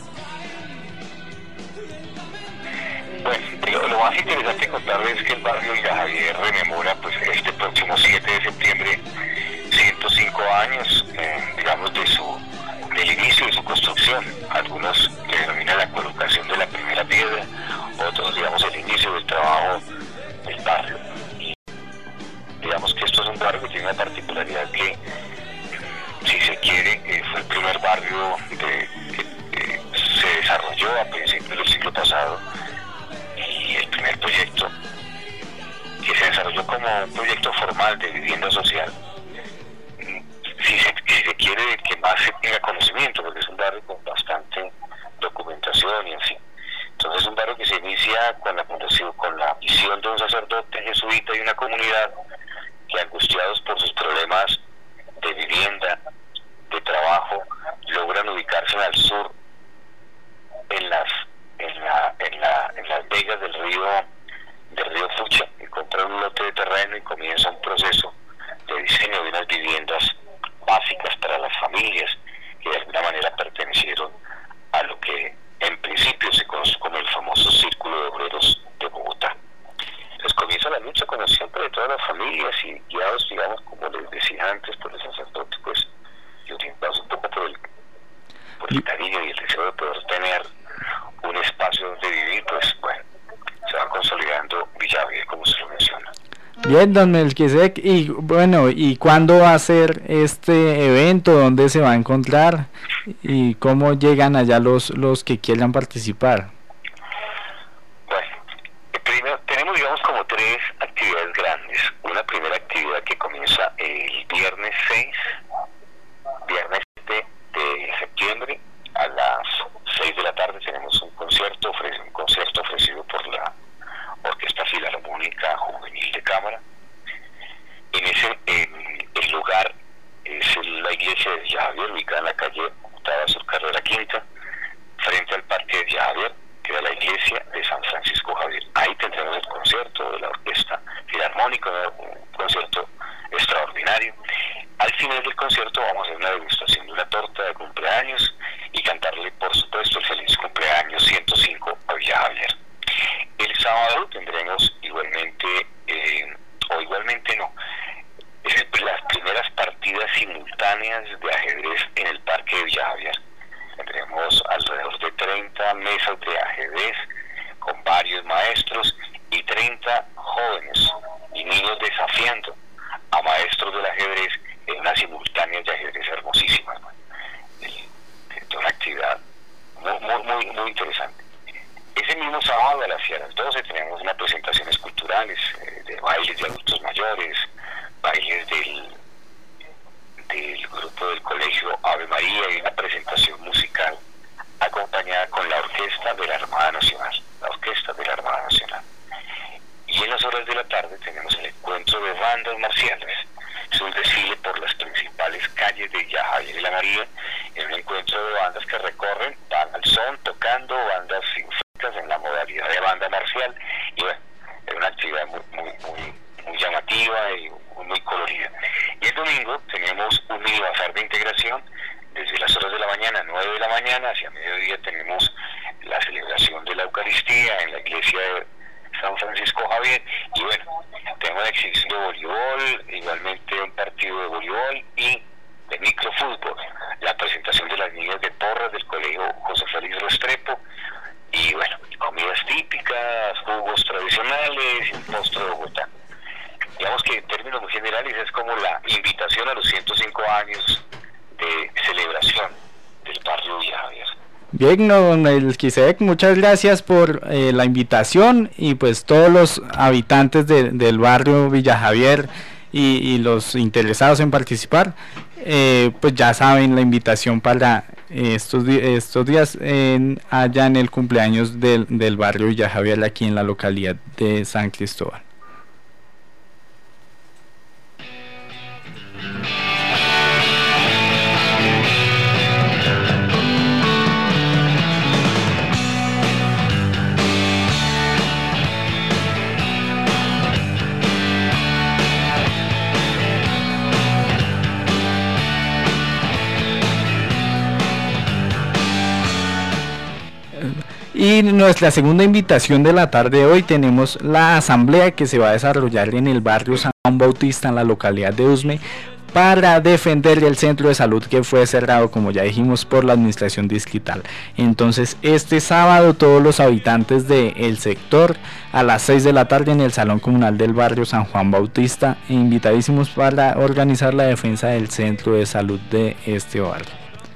Bueno, lo más interesante contarles es que el barrio San Javier rememora pues este próximo 7 de septiembre 105 años, digamos, del inicio de su construcción. Algunos le denominan la colocación de la primera piedra, otros, digamos, el inicio del trabajo del barrio. Y digamos que esto es un barrio que tiene una particularidad que, si se quiere, fue el primer barrio que se desarrolló a principios del siglo pasado, y el primer proyecto que se desarrolló como un proyecto formal de vivienda social, si se quiere, que más se tenga conocimiento, porque es un barrio con bastante documentación y en fin. Entonces es un barrio que se inicia con la fundación, con la visión de un sacerdote jesuita y una comunidad que, angustiados por sus problemas de vivienda, de trabajo, logran ubicarse al sur, en las vegas del río Fucha, encontrar un lote de terreno y comienza un proceso de diseño de unas viviendas básicas para las familias que de alguna manera pertenecieron a lo que en principio se conoce como el famoso Círculo de Obreros de Bogotá. Entonces comienza la lucha, como siempre, de todas las familias, y guiados, digamos, como les decía antes, por el sacerdote, pues, y orientados un poco por el cariño y el deseo de poder tener un espacio donde vivir, pues, bueno, se va consolidando Villa Javier, como se lo menciona. Bien, don Melquisedec, y bueno, ¿y cuándo va a ser este evento? ¿Dónde se va a encontrar? ¿Y cómo llegan allá los que quieran participar? Bueno, primero tenemos, digamos, como tres actividades grandes. Una primera actividad que comienza el viernes 7 de septiembre a las 6 de la tarde. Tenemos un concierto ofrecido por la Orquesta Filarmónica Juvenil de Cámara. El lugar es la iglesia de Villa Javier, ubicada en la calle Octava Sur Carrera Quinta, frente al Parque de Villa Javier, queda la iglesia de San Francisco Javier. Ahí tendremos el concierto de la Orquesta Filarmónica, un concierto extraordinario. Al final del concierto vamos a hacer una degustación de una torta de cumpleaños y cantarle, por supuesto, el feliz cumpleaños 105 a Villa Javier. El sábado tendremos igualmente, las primeras partidas simultáneas de ajedrez en el Parque de Villa Javier. Tendremos alrededor de 30 mesas de ajedrez con varios maestros y 30 jóvenes y niños desafiando a maestros del ajedrez en unas simultáneas de ajedrez hermosísimas. Es una actividad muy interesante. Ese mismo sábado a las 12 tenemos unas presentaciones culturales, de bailes de adultos mayores, bailes del grupo del colegio Ave María, y una presentación musical acompañada con la Orquesta de la Armada Nacional. Y en las horas de la tarde tenemos el encuentro de bandas marciales. Es un desfile por las principales calles de Villa Javier y La María, en un encuentro de bandas que recorren, van al son, tocando bandas sinfónicas en la modalidad de banda marcial, y bueno, es una actividad muy llamativa y muy colorida. Y el domingo tenemos un mini bazar de integración, desde las horas de la mañana, 9 de la mañana, hacia mediodía tenemos la celebración de la Eucaristía en la iglesia de San Francisco Javier, y bueno, tenemos una exhibición de voleibol, igualmente un partido de voleibol y de microfútbol, la presentación de las niñas de Porras del colegio José Félix Restrepo, y bueno, comidas típicas, jugos tradicionales y un postre de Bogotá. Digamos que en términos muy generales es como la invitación a los 105 años de celebración del barrio Villa Javier. Bien, don Melquisedec, muchas gracias por la invitación, y pues todos los habitantes del barrio Villa Javier y los interesados en participar, pues ya saben la invitación para estos días allá en el cumpleaños del barrio Villa Javier, aquí en la localidad de San Cristóbal. Y nuestra segunda invitación de la tarde de hoy, tenemos la asamblea que se va a desarrollar en el barrio San Juan Bautista, en la localidad de Usme, para defender el centro de salud que fue cerrado, como ya dijimos, por la administración distrital. Entonces este sábado todos los habitantes del sector a las 6 de la tarde en el Salón Comunal del Barrio San Juan Bautista, invitadísimos para organizar la defensa del centro de salud de este barrio.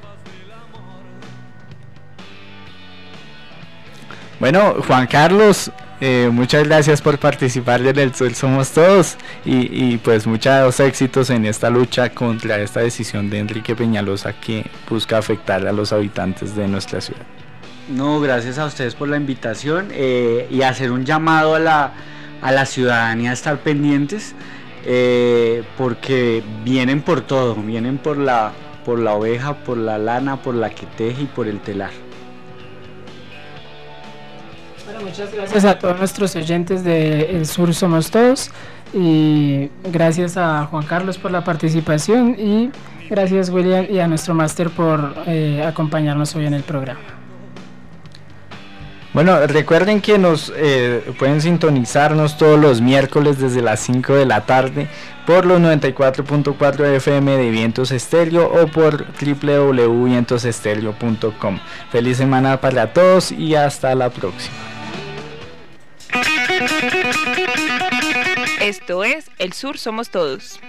Bueno, Juan Carlos, muchas gracias por participar en el Sur Somos Todos y pues muchos éxitos en esta lucha contra esta decisión de Enrique Peñalosa que busca afectar a los habitantes de nuestra ciudad. No, gracias a ustedes por la invitación y hacer un llamado a la ciudadanía a estar pendientes porque vienen por todo, vienen por la oveja, por la lana, por la que teje y por el telar. Bueno, muchas gracias a todos nuestros oyentes de El Sur Somos Todos y gracias a Juan Carlos por la participación y gracias William y a nuestro máster por acompañarnos hoy en el programa. Bueno, recuerden que nos pueden sintonizarnos todos los miércoles desde las 5 de la tarde por los 94.4 FM de Vientos Estéreo o por www.vientosestereo.com. Feliz semana para todos y hasta la próxima. Esto es El Sur Somos Todos.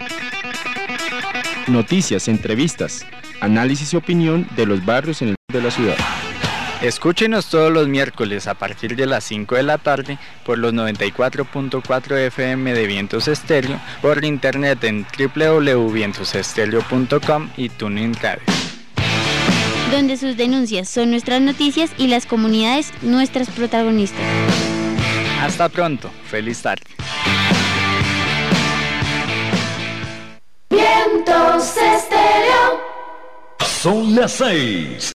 Noticias, entrevistas, análisis y opinión de los barrios en el sur de la ciudad. Escúchenos todos los miércoles a partir de las 5 de la tarde por los 94.4 FM de Vientos Estéreo, por internet en www.vientosestereo.com y TuneIn Radio. Donde sus denuncias son nuestras noticias y las comunidades nuestras protagonistas. Hasta pronto, feliz tarde. Vientos Estéreo. Son las 6.